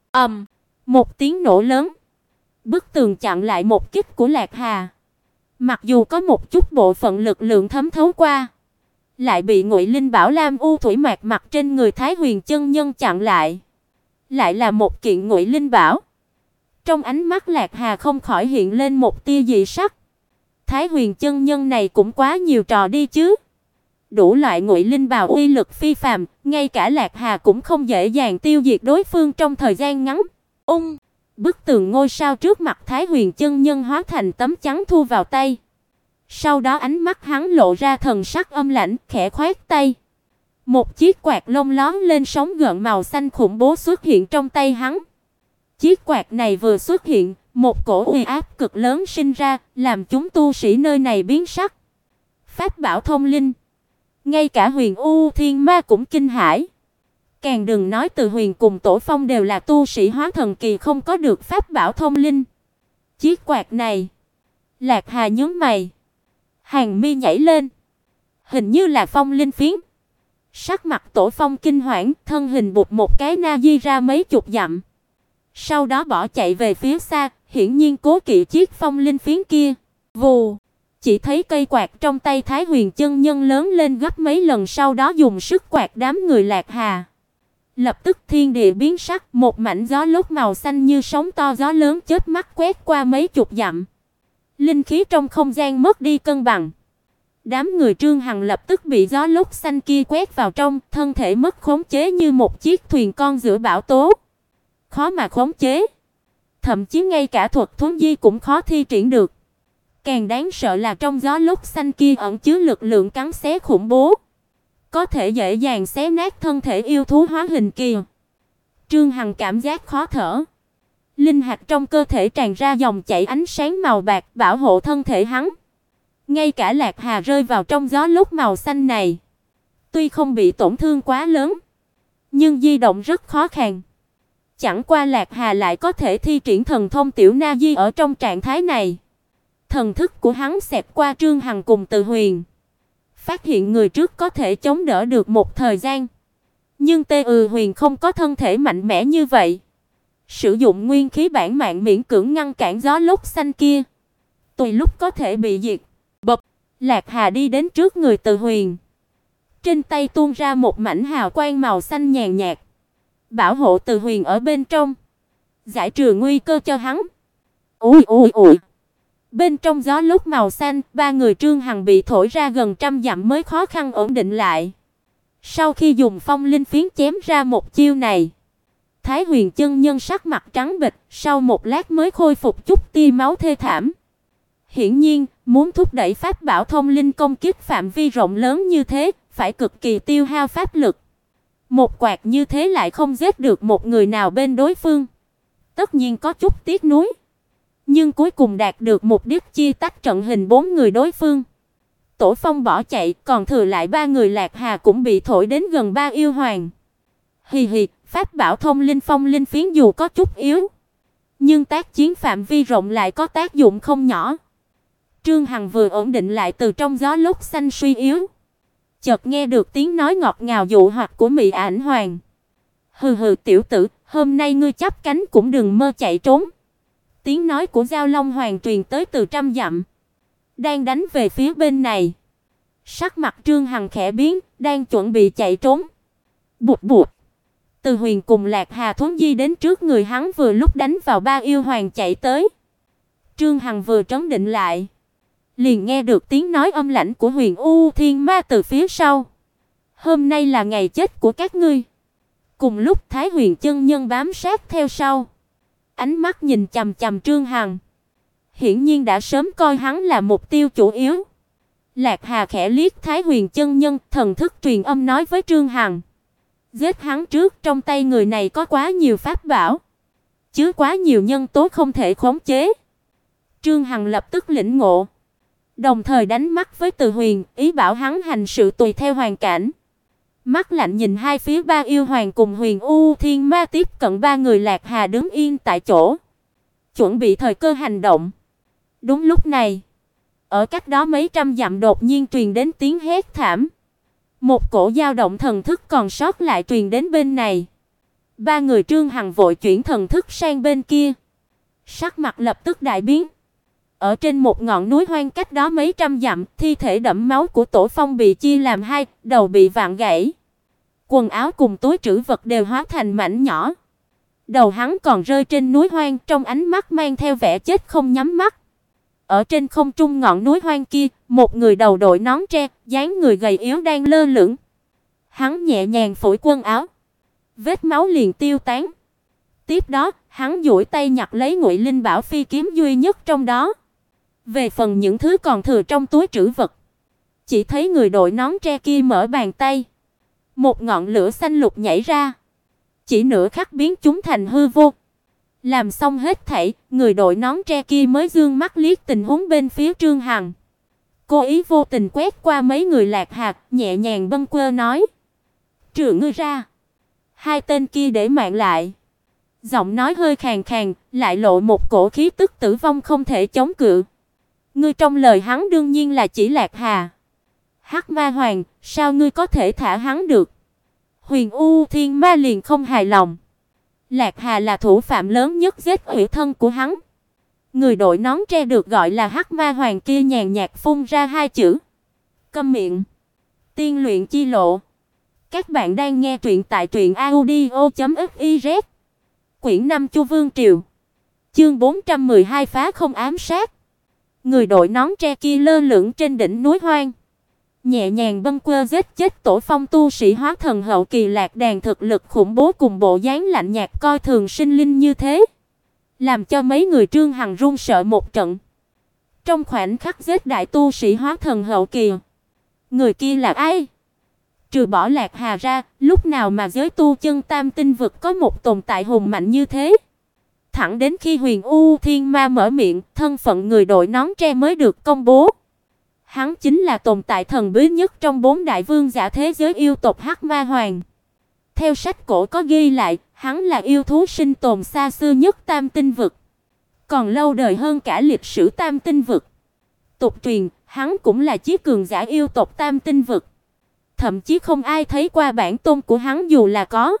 S1: Một tiếng nổ lớn, bức tường chặn lại một kích của Lạc Hà. Mặc dù có một chút bộ phận lực lượng thấm thấu qua, lại bị ngụy linh bảo lam u thủy mạc mặt trên người Thái Huyền chân nhân chặn lại. Lại là một kiện ngụy linh bảo. Trong ánh mắt Lạc Hà không khỏi hiện lên một tia dị sắc. Thái Huyền chân nhân này cũng quá nhiều trò đi chứ. Đủ loại ngụy linh bào uy lực phi phàm, ngay cả Lạc Hà cũng không dễ dàng tiêu diệt đối phương trong thời gian ngắn. Bức tường ngôi sao trước mặt Thái Huyền chân nhân hóa thành tấm chắn thu vào tay. Sau đó ánh mắt hắn lộ ra thần sắc âm lãnh, khẽ khoát tay. Một chiếc quạt lông lóm lên sóng gợn màu xanh khủng bố xuất hiện trong tay hắn. Chiếc quạt này vừa xuất hiện, một cổ uy áp cực lớn sinh ra, làm chúng tu sĩ nơi này biến sắc. Pháp bảo thông linh, ngay cả Huyền U Thiên Ma cũng kinh hãi. Càng đừng nói Từ Huyền cùng Tổ Phong đều là tu sĩ hóa thần kỳ không có được pháp bảo thông linh. Chiếc quạt này, Lạc Hà nhướng mày, hàng mi nhảy lên, hình như là phong linh phiến. Sắc mặt Tổ Phong kinh hoảng, thân hình bụt một cái na di ra mấy chục dặm. Sau đó bỏ chạy về phía xa, hiển nhiên cố kỵ chiếc phong linh phiến kia. Vù, chỉ thấy cây quạt trong tay Thái Huyền chân nhân lớn lên gấp mấy lần, sau đó dùng sức quạt đám người Lạc Hà. Lập tức thiên địa biến sắc, một mảnh gió lốc màu xanh như sóng to gió lớn chớp mắt quét qua mấy chục dặm. Linh khí trong không gian mất đi cân bằng. Đám người Trương Hằng lập tức bị gió lốc xanh kia quét vào trong, thân thể mất khống chế như một chiếc thuyền con giữa bão tố. Khó mà khống chế. Thậm chí ngay cả thuật thuấn di cũng khó thi triển được. Càng đáng sợ là trong gió lốc xanh kia ẩn chứa lực lượng cắn xé khủng bố, có thể dễ dàng xé nát thân thể yêu thú hóa hình kia. Trương Hằng cảm giác khó thở. Linh hạt trong cơ thể tràn ra dòng chảy ánh sáng màu bạc bảo hộ thân thể hắn. Ngay cả Lạc Hà rơi vào trong gió lốc màu xanh này, tuy không bị tổn thương quá lớn, nhưng di động rất khó khăn. Chẳng qua Lạc Hà lại có thể thi triển thần thông tiểu na di ở trong trạng thái này. Thần thức của hắn xẹt qua Trương Hằng cùng Từ Huyền, phát hiện người trước có thể chống đỡ được một thời gian, nhưng Huyền không có thân thể mạnh mẽ như vậy. Sử dụng nguyên khí bản mạng miễn cưỡng ngăn cản gió lốc xanh kia, tùy lúc có thể bị diệt. Bập, Lạc Hà đi đến trước người Từ Huyền, trên tay tuôn ra một mảnh hào quang màu xanh nhàn nhạt, bảo hộ Từ Huyền ở bên trong, giải trừ nguy cơ cho hắn. Ui. Bên trong gió lốc màu xanh, ba người Trương Hằng bị thổi ra gần trăm dặm mới khó khăn ổn định lại. Sau khi dùng phong linh phiến chém ra một chiêu này, Thái Huyền chân nhân sắc mặt trắng bệch, sau một lát mới khôi phục chút tia máu thê thảm. Hiển nhiên, muốn thúc đẩy pháp bảo thông linh công kích phạm vi rộng lớn như thế, phải cực kỳ tiêu hao pháp lực. Một quạt như thế lại không giết được một người nào bên đối phương, tất nhiên có chút tiếc nuối. Nhưng cuối cùng đạt được mục đích, chia tách trận hình bốn người đối phương. Tổ Phong bỏ chạy, còn thừa lại ba người Lạc Hà cũng bị thổi đến gần ba yêu hoàng. Hì hì, pháp bảo thông linh phong linh phiến dù có chút yếu, nhưng tác chiến phạm vi rộng lại có tác dụng không nhỏ. Trương Hằng vừa ổn định lại từ trong gió lốc xanh suy yếu, chợt nghe được tiếng nói ngọt ngào dụ hoặc của Mị Ảnh Hoàng. Hừ hừ tiểu tử, hôm nay ngươi chắp cánh cũng đừng mơ chạy trốn. Tiếng nói của Giao Long Hoàng truyền tới từ trăm dặm, đang đánh về phía bên này. Sắc mặt Trương Hằng khẽ biến, đang chuẩn bị chạy trốn. Bụt bụt. Từ Huyền cùng Lạc Hà thuấn di đến trước người hắn vừa lúc đánh vào ba yêu hoàng chạy tới. Trương Hằng vừa trấn định lại, liền nghe được tiếng nói âm lãnh của Huyền U Thiên Ma từ phía sau. Hôm nay là ngày chết của các ngươi. Cùng lúc Thái Huyền chân nhân bám sát theo sau, ánh mắt nhìn chằm chằm Trương Hằng, hiển nhiên đã sớm coi hắn là mục tiêu chủ yếu. Lạc Hà khẽ liếc Thái Huyền chân nhân, thần thức truyền âm nói với Trương Hằng: giết hắn trước, trong tay người này có quá nhiều pháp bảo, chứa quá nhiều nhân tố không thể khống chế. Trương Hằng lập tức lĩnh ngộ, đồng thời đánh mắt với Từ Huyền, ý bảo hắn hành sự tùy theo hoàn cảnh. Mắt lạnh nhìn hai phía ba yêu hoàng cùng Huyền U Thiên Ma tiếp cận ba người. Lạc Hà đứng yên tại chỗ, chuẩn bị thời cơ hành động. Đúng lúc này, ở cách đó mấy trăm dặm đột nhiên truyền đến tiếng hét thảm. Một cổ dao động thần thức còn sót lại truyền đến bên này. Ba người Trương Hằng vội chuyển thần thức sang bên kia, sắc mặt lập tức đại biến. Ở trên một ngọn núi hoang cách đó mấy trăm dặm, thi thể đẫm máu của Tổ Phong bị chia làm hai, đầu bị vặn gãy. Quần áo cùng túi trữ vật đều hóa thành mảnh nhỏ. Đầu hắn còn rơi trên núi hoang, trong ánh mắt mang theo vẻ chết không nhắm mắt. Ở trên không trung ngọn núi hoang kia, một người đầu đội nón tre, dáng người gầy yếu đang lơ lửng. Hắn nhẹ nhàng phủi quần áo, vết máu liền tiêu tán. Tiếp đó, hắn duỗi tay nhặt lấy Ngụy Linh Bảo phi kiếm duy nhất trong đó. Về phần những thứ còn thừa trong túi trữ vật, chỉ thấy người đội nón tre kia mở bàn tay, một ngọn lửa xanh lục nhảy ra, chỉ nửa khắc biến chúng thành hư vô. Làm xong hết thảy, người đội nón tre kia mới dương mắt liếc tình huống bên phía Trương Hằng. Cố ý vô tình quét qua mấy người Lạc Hà, nhẹ nhàng bâng quơ nói: "Trừ ngươi ra, hai tên kia để mạng lại." Giọng nói hơi khàn khàn, lại lộ một cổ khí tức tử vong không thể chống cự. Ngươi trong lời hắn đương nhiên là chỉ Lạc Hà. Hắc Ma Hoàng, sao ngươi có thể thả hắn được? Huyền U Thiên Ma liền không hài lòng. Lạc Hà là thủ phạm lớn nhất giết ủy thân của hắn. Người đội nón tre được gọi là Hắc Ma Hoàng kia nhàn nhạt phun ra hai chữ: câm miệng. Tiên luyện chi lộ. Các bạn đang nghe truyện tại truyệnaudio.fiz. Quyển 5 Chu Vương Triều. Chương 412 phá không ám sát. Người đội nón tre kia lơ lửng trên đỉnh núi hoang, nhẹ nhàng bâng quơ giết chết Tổ Phong tu sĩ hóa thần hậu kỳ Lạc Đàn thực lực khủng bố cùng bộ dáng lạnh nhạt coi thường sinh linh như thế, làm cho mấy người Trương Hằng run sợ một trận. Trong khoảnh khắc giết đại tu sĩ hóa thần hậu kỳ, người kia là ai? Trừ bỏ Lạc Hà ra, lúc nào mà giới tu chân Tam Tinh vực có một tồn tại hùng mạnh như thế? Thẳng đến khi Huyền U Thiên Ma mở miệng, thân phận người đội nón tre mới được công bố. Hắn chính là tồn tại thần bí nhất trong bốn đại vương giả thế giới yêu tộc Hắc Ma Hoàng. Theo sách cổ có ghi lại, hắn là yêu thú sinh tồn xa xưa nhất Tam Tinh vực, còn lâu đời hơn cả lịch sử Tam Tinh vực. Tục truyền, hắn cũng là chí cường giả yêu tộc Tam Tinh vực. Thậm chí không ai thấy qua bản tôn của hắn, dù là có,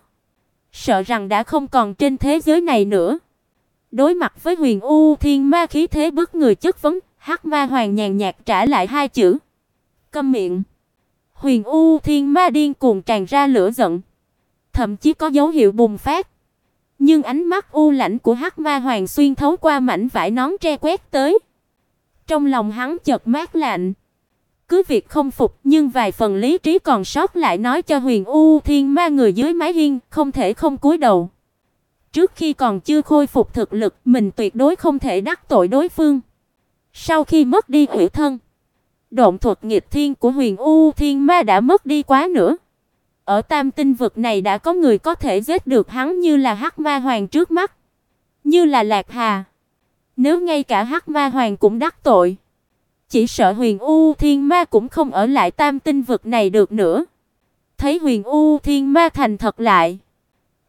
S1: sợ rằng đã không còn trên thế giới này nữa. Đối mặt với Huyền U Thiên Ma khí thế bức người chất vấn, Hắc Ma Hoàng nhàn nhạt trả lại hai chữ: câm miệng. Huyền U Thiên Ma điên cuồng tràn ra lửa giận, thậm chí có dấu hiệu bùng phát. Nhưng ánh mắt u lãnh của Hắc Ma Hoàng xuyên thấu qua mảnh vải nón tre quét tới. Trong lòng hắn chợt mát lạnh. Cứ việc không phục, nhưng vài phần lý trí còn sót lại nói cho Huyền U Thiên Ma người dưới mái hiên không thể không cúi đầu. Trước khi còn chưa khôi phục thực lực, mình tuyệt đối không thể đắc tội đối phương. Sau khi mất đi ủy thân, độn thuật nghịch thiên của Huyền U Thiên Ma đã mất đi quá nữa. Ở Tam Tinh vực này đã có người có thể giết được hắn, như là Hắc Ma Hoàng trước mắt, như là Lạc Hà. Nếu ngay cả Hắc Ma Hoàng cũng đắc tội, chỉ sợ Huyền U Thiên Ma cũng không ở lại Tam Tinh vực này được nữa. Thấy Huyền U Thiên Ma thành thật lại,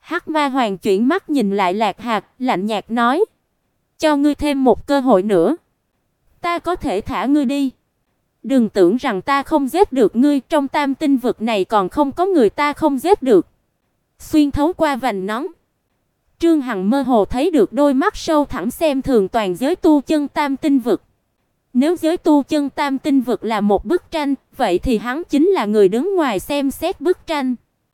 S1: Hắc Ma Hoàng chuyển mắt nhìn lại Lạc Hà, lạnh nhạt nói: "Cho ngươi thêm một cơ hội nữa, ta có thể thả ngươi đi. Đừng tưởng rằng ta không giết được ngươi, trong Tam Tinh vực này còn không có người ta không giết được." Xuyên thấu qua vành nón, Trương Hằng mơ hồ thấy được đôi mắt sâu thẳm xem thường toàn giới tu chân Tam Tinh vực. Nếu giới tu chân Tam Tinh vực là một bức tranh, vậy thì hắn chính là người đứng ngoài xem xét bức tranh.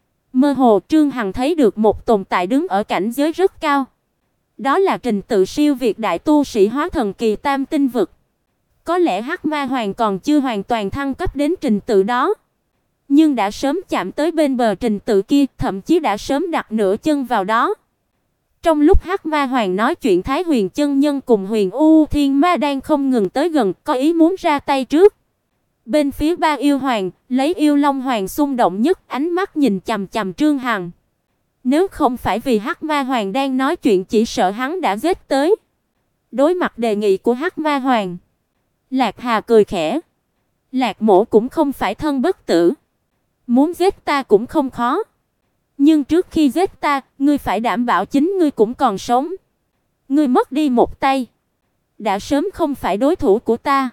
S1: Mơ hồ Trương Hằng thấy được một tồn tại đứng ở cảnh giới rất cao. Đó là trình tự siêu việt đại tu sĩ hóa thần kỳ Tam Tinh vực. Có lẽ Hắc Ma Hoàng còn chưa hoàn toàn thăng cấp đến trình tự đó, nhưng đã sớm chạm tới bên bờ trình tự kia, thậm chí đã sớm đặt nửa chân vào đó. Trong lúc Hắc Ma Hoàng nói chuyện, Thái Huyền chân nhân cùng Huyền U Thiên Ma đang không ngừng tới gần, có ý muốn ra tay trước. Bên phía Ba Yêu Hoàng, lấy Yêu Long Hoàng xung động nhất, ánh mắt nhìn chằm chằm Trương Hằng. Nếu không phải vì Hắc Ma Hoàng đang nói chuyện, chỉ sợ hắn đã giết tới. Đối mặt đề nghị của Hắc Ma Hoàng, Lạc Hà cười khẽ: "Lạc mỗ cũng không phải thân bất tử, muốn giết ta cũng không khó. Nhưng trước khi giết ta, ngươi phải đảm bảo chính ngươi cũng còn sống. Ngươi mất đi một tay, đã sớm không phải đối thủ của ta.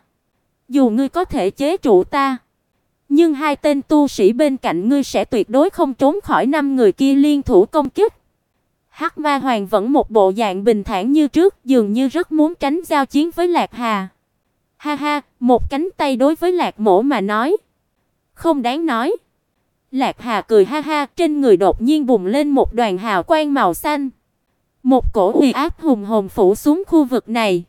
S1: Dù ngươi có thể chế trụ ta, nhưng hai tên tu sĩ bên cạnh ngươi sẽ tuyệt đối không trốn khỏi 5 người kia liên thủ công kích." Hắc Ma Hoàng vẫn một bộ dạng bình thản như trước, dường như rất muốn tránh giao chiến với Lạc Hà. "Ha ha, một cánh tay đối với Lạc mỗ mà nói, không đáng nói." Lạc Hà cười ha ha, trên người đột nhiên bùng lên một đoàn hào quang màu xanh. Một cổ uy áp hùng hồn phủ xuống khu vực này.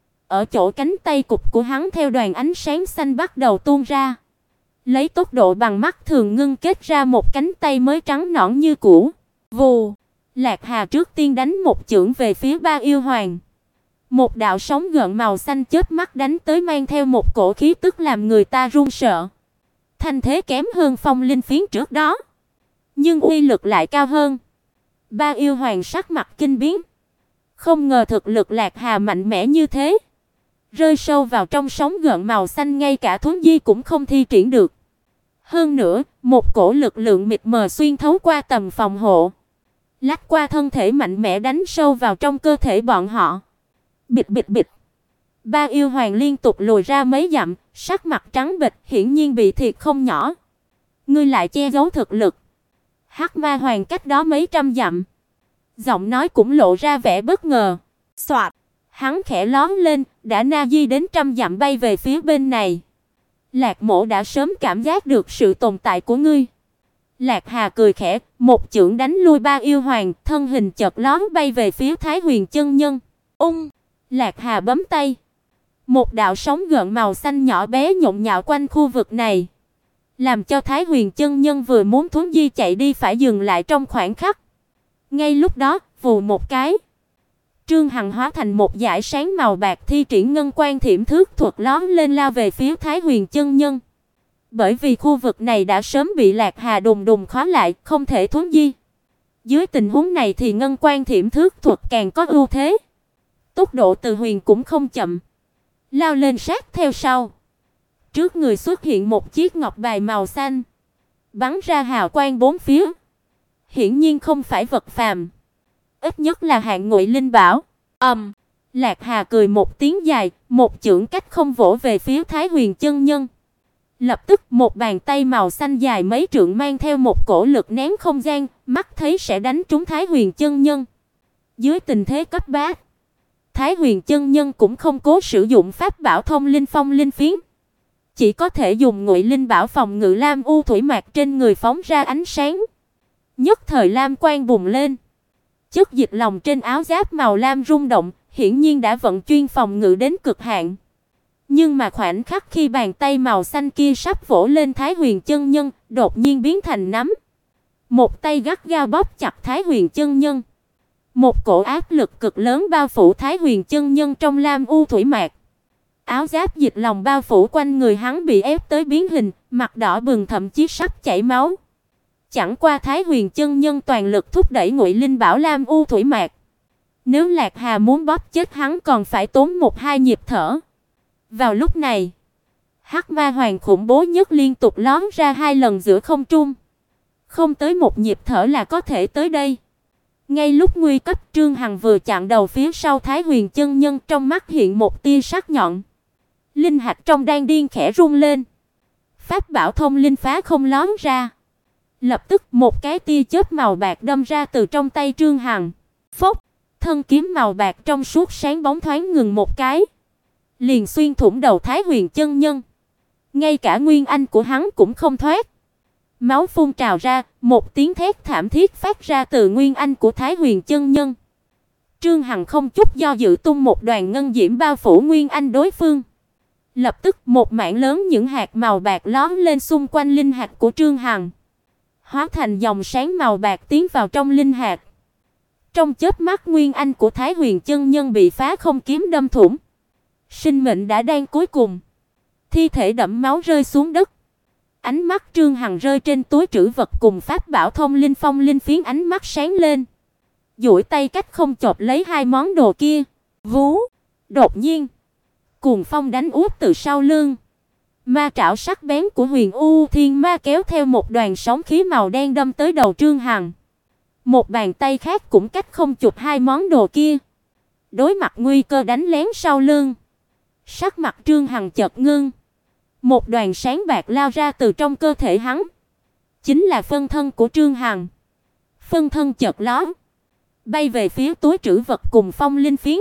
S1: Ở chỗ cánh tay cụt của hắn theo đoàn ánh sáng xanh bắt đầu tuôn ra. Lấy tốc độ bằng mắt thường ngưng kết ra một cánh tay mới trắng nõn như cũ. Vù, Lạc Hà trước tiên đánh một chưởng về phía Ba Yêu Hoàng. Một đạo sóng gợn màu xanh chớp mắt đánh tới, mang theo một cổ khí tức làm người ta run sợ. Thanh thế kém hơn Phong Linh phiến trước đó, nhưng uy lực lại cao hơn. Ba Yêu Hoàng sắc mặt kinh biến, không ngờ thực lực Lạc Hà mạnh mẽ như thế. Rơi sâu vào trong sóng gợn màu xanh, ngay cả thuấn di cũng không thi triển được. Hơn nữa, một cổ lực lượng mịt mờ xuyên thấu qua tầm phòng hộ, lách qua thân thể mạnh mẽ đánh sâu vào trong cơ thể bọn họ. Bịch bịch bịch. Ba Yêu Hoàng liên tục lùi ra mấy dặm, sắc mặt trắng bệch, hiển nhiên bị thiệt không nhỏ. "Ngươi lại che giấu thực lực?" Hắc Ma Hoàng cách đó mấy trăm dặm, giọng nói cũng lộ ra vẻ bất ngờ. Soạt, hắn khẽ lóm lên, đã na di đến trăm dặm bay về phía bên này. "Lạc mỗ đã sớm cảm giác được sự tồn tại của ngươi." Lạc Hà cười khẽ, một chưởng đánh lui Ba Yêu Hoàng, thân hình chợt lóm bay về phía Thái Huyền chân nhân. Lạc Hà bấm tay, một đạo sóng gợn màu xanh nhỏ bé nhộn nhạo quanh khu vực này, làm cho Thái Huyền chân nhân vừa muốn thuấn di chạy đi phải dừng lại trong khoảnh khắc. Ngay lúc đó, vù một cái, Trương Hằng hóa thành một dải sáng màu bạc, thi triển ngân quan thiểm thước thuật lóm lên lao về phía Thái Huyền chân nhân. Bởi vì khu vực này đã sớm bị Lạc Hà đùng đùng khóa lại, không thể thuấn di. Dưới tình huống này thì ngân quan thiểm thước thuật càng có ưu thế. Tốc độ Từ Huyền cũng không chậm, lao lên sát theo sau. Trước người xuất hiện một chiếc ngọc bài màu xanh, bắn ra hào quang bốn phía. Hiển nhiên không phải vật phàm, ít nhất là hạng ngụy linh bảo. Lạc Hà cười một tiếng dài, một chưởng cách không vỗ về phía Thái Huyền chân nhân. Lập tức một bàn tay màu xanh dài mấy trượng mang theo một cổ lực nén không gian, mắt thấy sẽ đánh trúng Thái Huyền chân nhân. Dưới tình thế cấp bách, Thái Huyền chân nhân cũng không cố sử dụng pháp bảo thông linh phong linh phiến, chỉ có thể dùng ngụy linh bảo phòng ngự lam u thủy mạc trên người phóng ra ánh sáng. Nhất thời lam quang bùng lên, chất dịch lòng trên áo giáp màu lam rung động, hiển nhiên đã vận chuyên phòng ngự đến cực hạn. Nhưng mà khoảnh khắc khi bàn tay màu xanh kia sắp vỗ lên Thái Huyền chân nhân, đột nhiên biến thành nắm. Một tay gắt gao bóp chặt Thái Huyền chân nhân. Một cổ áp lực cực lớn bao phủ Thái Huyền chân nhân trong lam u thủy mạc. Áo giáp dịch lòng bao phủ quanh người hắn bị ép tới biến hình, mặt đỏ bừng thậm chí sắp chảy máu. Chẳng qua Thái Huyền chân nhân toàn lực thúc đẩy ngụy linh bảo lam u thủy mạc. Nếu Lạc Hà muốn bóp chết hắn còn phải tốn một hai nhịp thở. Vào lúc này, Hắc Ma Hoàng khủng bố nhất liên tục lóm ra hai lần giữa không trung. Không tới một nhịp thở là có thể tới đây. Ngay lúc nguy cấp, Trương Hằng vừa chặn đầu phía sau Thái Huyền chân nhân, trong mắt hiện một tia sắc nhọn. Linh hạch trong đan điên khẽ rung lên. Pháp bảo thông linh phá không lóm ra. Lập tức một cái tia chớp màu bạc đâm ra từ trong tay Trương Hằng. Phốc, thân kiếm màu bạc trong suốt sáng bóng thoáng ngừng một cái, liền xuyên thủng đầu Thái Huyền chân nhân. Ngay cả nguyên anh của hắn cũng không thoát. Máu phun trào ra, một tiếng thét thảm thiết phát ra từ nguyên anh của Thái Huyền chân nhân. Trương Hằng không chút do dự tung một đoàn ngân diễm bao phủ nguyên anh đối phương. Lập tức một mảng lớn những hạt màu bạc lóm lên xung quanh linh hạt của Trương Hằng, hóa thành dòng sáng màu bạc tiến vào trong linh hạt. Trong chớp mắt nguyên anh của Thái Huyền chân nhân bị phá không kiếm đâm thủng. Sinh mệnh đã đang cuối cùng, thi thể đẫm máu rơi xuống đất. Ánh mắt Trương Hằng rơi trên túi trữ vật cùng pháp bảo thông linh phong linh phiến, ánh mắt sáng lên, duỗi tay cách không chộp lấy hai món đồ kia. Vú, đột nhiên, cuồng phong đánh úp từ sau lưng. Ma trảo sắc bén của Huyền U Thiên Ma kéo theo một đoàn sóng khí màu đen đâm tới đầu Trương Hằng. Một bàn tay khác cũng cách không chụp hai món đồ kia. Đối mặt nguy cơ đánh lén sau lưng, sắc mặt Trương Hằng chợt ngưng. Một đoàn sáng bạc lao ra từ trong cơ thể hắn, chính là phân thân của Trương Hằng. Phân thân chợt lóe, bay về phía túi trữ vật cùng phong linh phiến.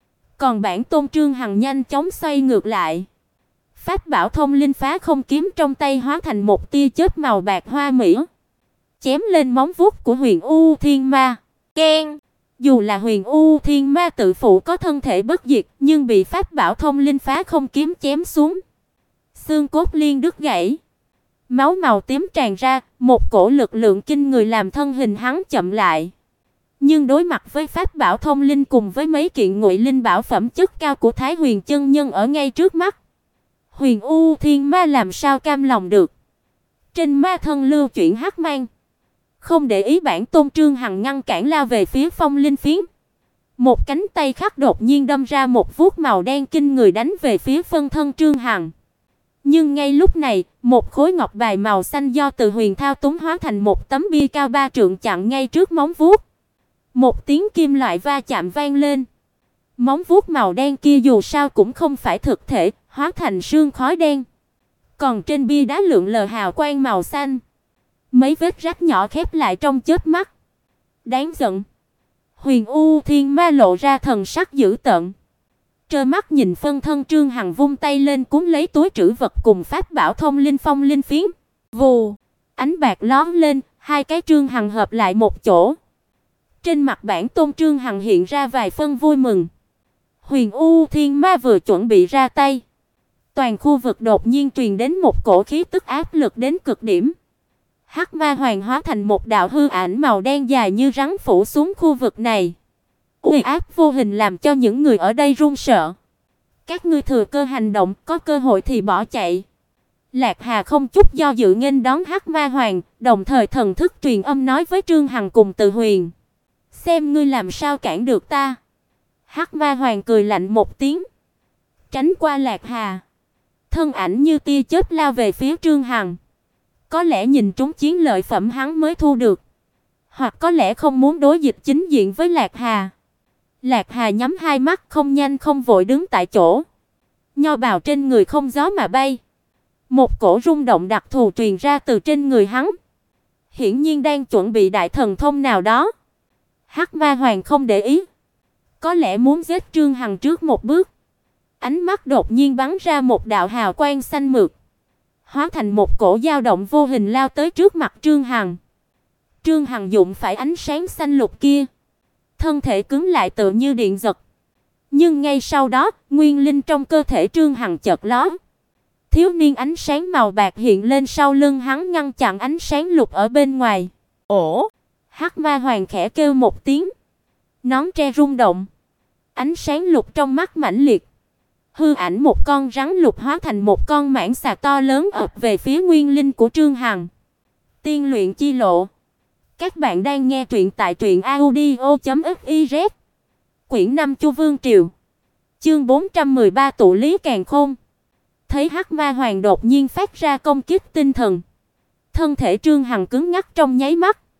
S1: Còn bản tôn Trương Hằng nhanh chóng xoay ngược lại. Pháp bảo thông linh phá không kiếm trong tay hóa thành một tia chớp màu bạc hoa mỹ, chém lên móng vuốt của Huyền U Thiên Ma. Keng! Dù là Huyền U Thiên Ma tự phụ có thân thể bất diệt, nhưng bị pháp bảo thông linh phá không kiếm chém xuống, xương cốt liên đứt gãy. Máu màu tím tràn ra, một cổ lực lượng kinh người làm thân hình hắn chậm lại. Nhưng đối mặt với pháp bảo thông linh cùng với mấy kiện ngụy linh bảo phẩm chất cao của Thái Huyền chân nhân ở ngay trước mắt, Huyền U Thiên Ma làm sao cam lòng được. Trên ma thân lưu chuyển hắc mang, không để ý bản tôn Trương Hằng ngăn cản lao về phía phong linh phiến. Một cánh tay khác đột nhiên đâm ra một vuốt màu đen kinh người đánh về phía phân thân Trương Hằng. Nhưng ngay lúc này, một khối ngọc bài màu xanh do Từ Huyền thao túng hóa thành một tấm bia cao 3 trượng chặn ngay trước móng vuốt. Một tiếng kim loại va chạm vang lên. Móng vuốt màu đen kia dù sao cũng không phải thực thể, hóa thành sương khói đen. Còn trên bia đá lượn lờ hào quang màu xanh. Mấy vết rách nhỏ khép lại trong chớp mắt. Đáng giận. Huyền U Thiên Ma lộ ra thần sắc dữ tợn, trơ mắt nhìn phân thân Trương Hằng vung tay lên cuốn lấy túi trữ vật cùng pháp bảo thông linh phong linh phiến. Vù, ánh bạc lóe lên, hai cái Trương Hằng hợp lại một chỗ. Trên mặt bản tôn Trương Hằng hiện ra vài phân vui mừng. Huyền U Thiên Ma vừa chuẩn bị ra tay, toàn khu vực đột nhiên truyền đến một cổ khí tức áp lực đến cực điểm. Hắc Ma Hoàng hóa thành một đạo hư ảnh màu đen dài như rắn phủ xuống khu vực này. Uy áp vô hình làm cho những người ở đây run sợ. Các ngươi thừa cơ hành động, có cơ hội thì bỏ chạy. Lạc Hà không chút do dự nghênh đón Hắc Ma Hoàng, đồng thời thần thức truyền âm nói với Trương Hằng cùng Từ Huyền. Xem ngươi làm sao cản được ta. Hắc Ma Hoàng cười lạnh một tiếng, tránh qua Lạc Hà. Thân ảnh như tia chớp lao về phía Trương Hằng. Có lẽ nhìn trúng chiến lợi phẩm hắn mới thu được, hoặc có lẽ không muốn đối dịch chính diện với Lạc Hà. Lạc Hà nhắm hai mắt, không nhanh không vội đứng tại chỗ. Nho bào trên người không gió mà bay. Một cổ rung động đặc thù truyền ra từ trên người hắn. Hiển nhiên đang chuẩn bị đại thần thông nào đó. Hắc Ma Hoàng không để ý, có lẽ muốn giết Trương Hằng trước một bước. Ánh mắt đột nhiên bắn ra một đạo hào quang xanh mượt, hóa thành một cổ dao động vô hình lao tới trước mặt Trương Hằng. Trương Hằng dụng phải ánh sáng xanh lục kia, thân thể cứng lại tựa như điện giật. Nhưng ngay sau đó, nguyên linh trong cơ thể Trương Hằng chợt lóe. Thiếu niên ánh sáng màu bạc hiện lên sau lưng hắn, ngăn chặn ánh sáng lục ở bên ngoài. Ồ! Hắc Ma Hoàng khẽ kêu một tiếng, nón tre rung động. Ánh sáng lục trong mắt mãnh liệt. Hư ảnh một con rắn lục hóa thành một con mãng xà to lớn ập về phía nguyên linh của Trương Hằng. Tiên luyện chi lộ. Các bạn đang nghe truyện tại truyệnaudio.fiz. Quyển 5 Chu Vương Triều. Chương 413 tụ lý càn khôn. Thấy Hắc Ma Hoàng đột nhiên phát ra công kích tinh thần, thân thể Trương Hằng cứng ngắc trong nháy mắt.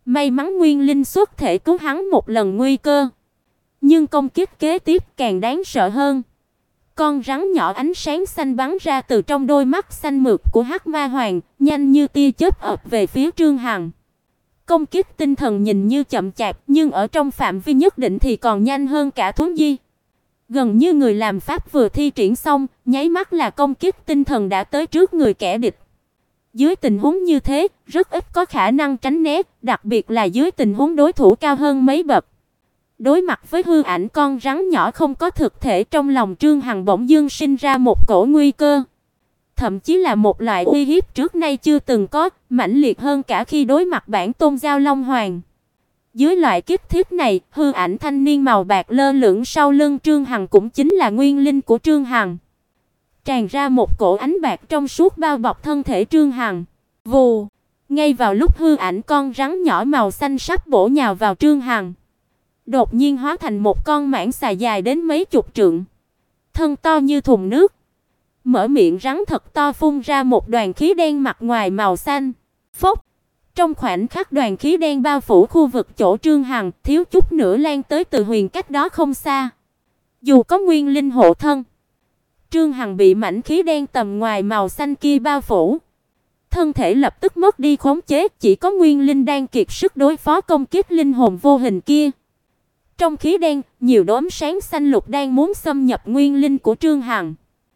S1: May mắn Nguyên Linh xuất thể cứu hắn một lần nguy cơ, nhưng công kích kế tiếp càng đáng sợ hơn. Con rắn nhỏ ánh sáng xanh bắn ra từ trong đôi mắt xanh mượt của Hắc Ma Hoàng, nhanh như tia chớp ập về phía Trương Hằng. Công kích tinh thần nhìn như chậm chạp, nhưng ở trong phạm vi nhất định thì còn nhanh hơn cả thuấn di. Gần như người làm pháp vừa thi triển xong, nháy mắt là công kích tinh thần đã tới trước người kẻ địch. Dưới tình huống như thế, rất ít có khả năng tránh né, đặc biệt là dưới tình huống đối thủ cao hơn mấy bậc. Đối mặt với hư ảnh con rắn nhỏ không có thực thể, trong lòng Trương Hằng bỗng dưng sinh ra một cổ nguy cơ, thậm chí là một loại uy hiếp trước nay chưa từng có, mãnh liệt hơn cả khi đối mặt bản tôn Giao Long Hoàng. Dưới loại kích thiết này, hư ảnh thanh niên màu bạc lơ lửng sau lưng Trương Hằng cũng chính là nguyên linh của Trương Hằng. Tràn ra một cổ ánh bạc trong suốt bao bọc thân thể Trương Hằng. Vù, ngay vào lúc hư ảnh con rắn nhỏ màu xanh sắp bổ nhào vào Trương Hằng, đột nhiên hóa thành một con mãng xà dài đến mấy chục trượng, thân to như thùng nước, mở miệng rắn thật to phun ra một đoàn khí đen mặt ngoài màu xanh. Phốc, trong khoảnh khắc đoàn khí đen bao phủ khu vực chỗ Trương Hằng, thiếu chút nữa lan tới Từ Huyền cách đó không xa. Dù có nguyên linh hộ thân, Trương Hằng bị mảnh khí đen tầm ngoài màu xanh kia bao phủ, thân thể lập tức mất đi khống chế, chỉ có nguyên linh đang kiệt sức đối phó công kích linh hồn vô hình kia. Trong khí đen, nhiều đốm sáng xanh lục đang muốn xâm nhập nguyên linh của Trương Hằng,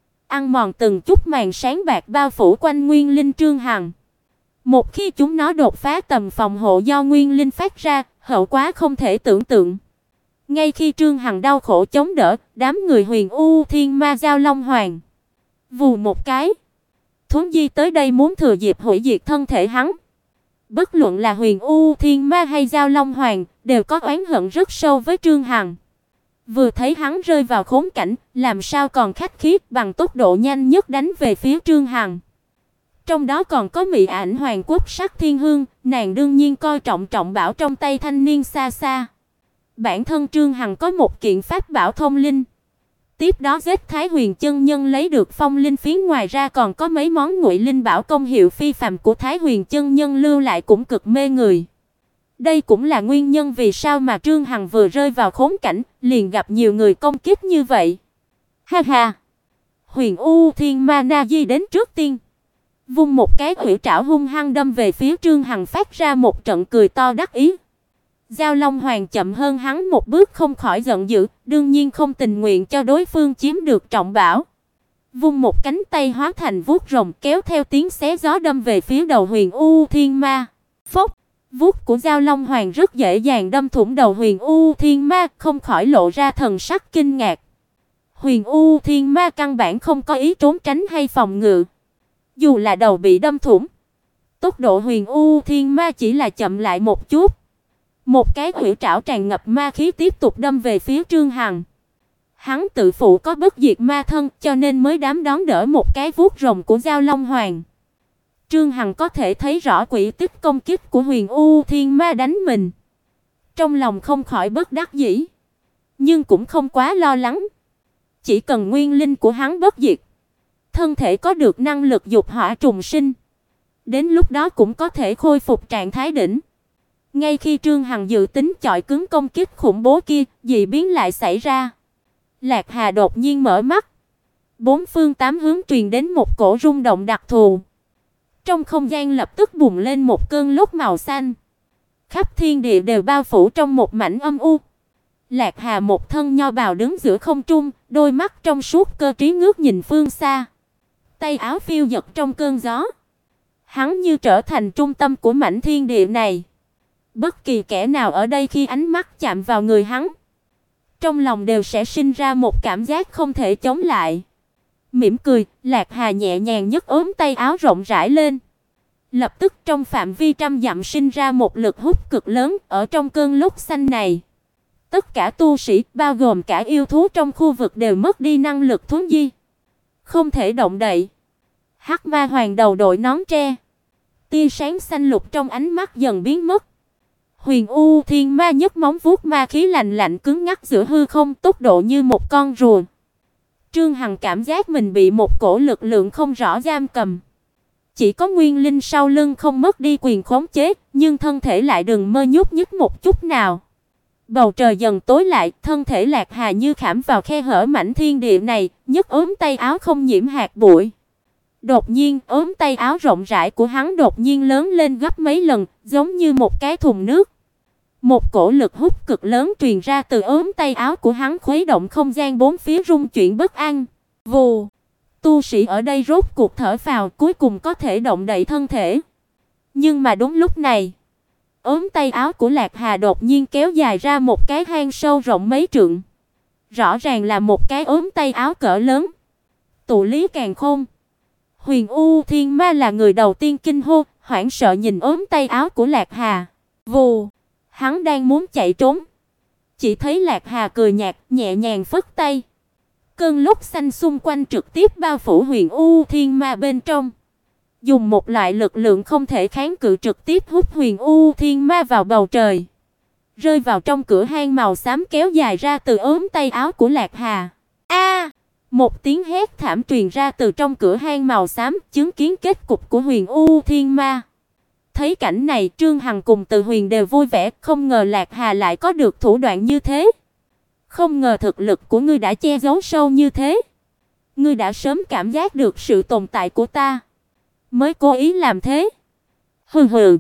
S1: ăn mòn từng chút màn sáng bạc bao phủ quanh nguyên linh Trương Hằng. Một khi chúng nó đột phá tầm phòng hộ do nguyên linh phát ra, hậu quả không thể tưởng tượng. Ngay khi Trương Hằng đau khổ chống đỡ, đám người Huyền U Thiên Ma Giao Long Hoàng vù một cái, thuấn di tới đây muốn thừa dịp hủy diệt thân thể hắn. Bất luận là Huyền U Thiên Ma hay Giao Long Hoàng, đều có oán hận rất sâu với Trương Hằng. Vừa thấy hắn rơi vào khốn cảnh, làm sao còn khách khí, bằng tốc độ nhanh nhất đánh về phía Trương Hằng. Trong đó còn có Mị Ảnh Hoàng Quốc Sắc Thiên Hương, nàng đương nhiên coi trọng trọng bảo trong tay thanh niên xa xa. Bản thân Trương Hằng có một kiện pháp bảo thông linh. Tiếp đó giết Thái Huyền chân nhân lấy được phong linh phiến, ngoài ra còn có mấy món ngụy linh bảo công hiệu phi phàm của Thái Huyền chân nhân lưu lại cũng cực mê người. Đây cũng là nguyên nhân vì sao mà Trương Hằng vừa rơi vào khốn cảnh, liền gặp nhiều người công kích như vậy. Ha ha. Huyền U Thiên Ma Na Di đến trước tiên, vung một cái hủy trảo hung hăng đâm về phía Trương Hằng, phát ra một trận cười to đắc ý. Giao Long Hoàng chậm hơn hắn một bước không khỏi giận dữ, đương nhiên không tình nguyện cho đối phương chiếm được trọng bảo. Vung một cánh tay hóa thành vuốt rồng, kéo theo tiếng xé gió đâm về phía đầu Huyền U Thiên Ma. Phốc, vuốt của Giao Long Hoàng rất dễ dàng đâm thủng đầu Huyền U Thiên Ma, không khỏi lộ ra thần sắc kinh ngạc. Huyền U Thiên Ma căn bản không có ý trốn tránh hay phòng ngự. Dù là đầu bị đâm thủng, tốc độ Huyền U Thiên Ma chỉ là chậm lại một chút. Một cái hủy trảo tràn ngập ma khí tiếp tục đâm về phía Trương Hằng. Hắn tự phụ có bất diệt ma thân, cho nên mới dám đón đỡ một cái vuốt rồng của Giao Long Hoàng. Trương Hằng có thể thấy rõ quỹ tích công kích của Huyền U Thiên Ma đánh mình, trong lòng không khỏi bất đắc dĩ, nhưng cũng không quá lo lắng. Chỉ cần nguyên linh của hắn bất diệt, thân thể có được năng lực dục hỏa trùng sinh, đến lúc đó cũng có thể khôi phục trạng thái đỉnh. Ngay khi Trương Hằng dự tính chọi cứng công kích khủng bố kia, dị biến lại xảy ra. Lạc Hà đột nhiên mở mắt, bốn phương tám hướng truyền đến một cổ rung động đặc thù. Trong không gian lập tức bùng lên một cơn lốc màu xanh, khắp thiên địa đều bao phủ trong một mảnh âm u. Lạc Hà một thân nho bào đứng giữa không trung, đôi mắt trong suốt cơ trí ngước nhìn phương xa, tay áo phiêu dật trong cơn gió. Hắn như trở thành trung tâm của mảnh thiên địa này. Bất kỳ kẻ nào ở đây khi ánh mắt chạm vào người hắn, trong lòng đều sẽ sinh ra một cảm giác không thể chống lại. Mỉm cười, Lạc Hà nhẹ nhàng nhấc ốm tay áo rộng rãi lên. Lập tức trong phạm vi trăm dặm sinh ra một lực hút cực lớn. Ở trong cơn lốc xanh này, tất cả tu sĩ, bao gồm cả yêu thú trong khu vực, đều mất đi năng lực thuấn di, không thể động đậy. Hắc Ma Hoàng đầu đội nón tre, tia sáng xanh lục trong ánh mắt dần biến mất. Huyền U Thiên Ma nhấc móng vuốt ma khí lạnh lạnh cứng ngắc giữa hư không, tốc độ như một con rùa. Trương Hằng cảm giác mình bị một cổ lực lượng không rõ giam cầm. chỉ có Nguyên Linh sau lưng không mất đi quyền khống chế, nhưng thân thể lại đừng mơ nhúc nhích một chút nào. Bầu trời dần tối lại, thân thể Lạc Hà như khảm vào khe hở mảnh thiên địa này, nhấc ốm tay áo không nhiễm hạt bụi. Đột nhiên, ốm tay áo rộng rãi của hắn đột nhiên lớn lên gấp mấy lần, giống như một cái thùng nước. Một cổ lực hút cực lớn truyền ra từ ốm tay áo của hắn, khuấy động không gian bốn phía rung chuyển bất an. Vù, tu sĩ ở đây rốt cuộc thở phào, cuối cùng có thể động đậy thân thể. Nhưng mà đúng lúc này, ốm tay áo của Lạc Hà đột nhiên kéo dài ra một cái hang sâu rộng mấy trượng. Rõ ràng là một cái ốm tay áo cỡ lớn. Tụ Lý Càn Khôn, Huyền U Thiên Ma là người đầu tiên kinh hô, hoảng sợ nhìn ốm tay áo của Lạc Hà. Vù, hắn đang muốn chạy trốn, chỉ thấy Lạc Hà cười nhạt, nhẹ nhàng phất tay. Cơn lốc xanh xung quanh trực tiếp bao phủ Huyền U Thiên Ma bên trong. Dùng một loại lực lượng không thể kháng cự trực tiếp hút Huyền U Thiên Ma vào bầu trời, rơi vào trong cửa hang màu xám kéo dài ra từ ốm tay áo của Lạc Hà. A! Một tiếng hét thảm truyền ra từ trong cửa hang màu xám, chứng kiến kết cục của Huyền U Thiên Ma. Thấy cảnh này, Trương Hằng cùng Từ Huyền đều vui vẻ, không ngờ Lạc Hà lại có được thủ đoạn như thế. Không ngờ thực lực của ngươi đã che giấu sâu như thế. Ngươi đã sớm cảm giác được sự tồn tại của ta, mới cố ý làm thế. Hừ hừ.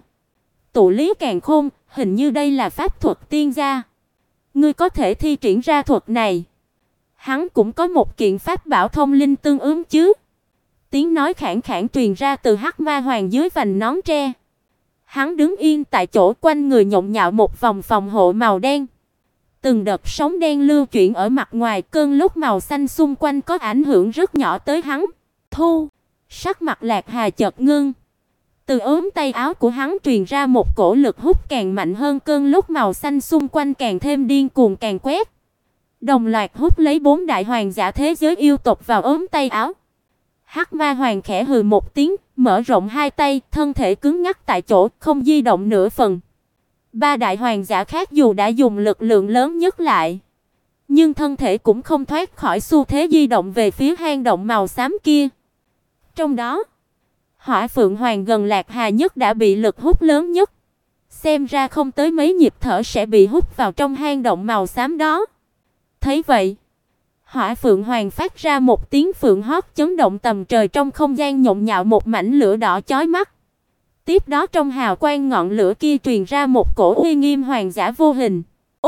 S1: Tụ Lý Càn Khôn, hình như đây là pháp thuật tiên gia. Ngươi có thể thi triển ra thuật này. Hắn cũng có một kiện pháp bảo thông linh tương ứng chứ. Tiếng nói khản khản truyền ra từ Hắc Ma Hoàng dưới vành nón tre. Hắn đứng yên tại chỗ, quanh người nhộn nhạo một vòng phòng hộ màu đen. Từng đợt sóng đen lưu chuyển ở mặt ngoài, cơn lốc màu xanh xung quanh có ảnh hưởng rất nhỏ tới hắn. Thu, sắc mặt Lạc Hà chợt ngưng. Từ ốm tay áo của hắn truyền ra một cổ lực hút càng mạnh hơn, cơn lốc màu xanh xung quanh càng thêm điên cuồng càng quét. Đồng loạt hút lấy 4 đại hoàng giả thế giới yêu tộc vào ốm tay áo. Hắc Ma Hoàng khẽ hừ một tiếng, mở rộng hai tay, thân thể cứng ngắc tại chỗ, không di động nửa phần. 3 đại hoàng giả khác dù đã dùng lực lượng lớn nhất lại, nhưng thân thể cũng không thoát khỏi xu thế di động về phía hang động màu xám kia. Trong đó, Hỏa Phượng Hoàng gần Lạc Hà nhất đã bị lực hút lớn nhất. Xem ra không tới mấy nhịp thở sẽ bị hút vào trong hang động màu xám đó. Thấy vậy, Hỏa Phượng Hoàng phát ra một tiếng phượng hót chấn động tầm trời, trong không gian nhộn nhạo một mảnh lửa đỏ chói mắt. Tiếp đó trong hào quang ngọn lửa kia truyền ra một cổ uy nghiêm hoàng giả vô hình.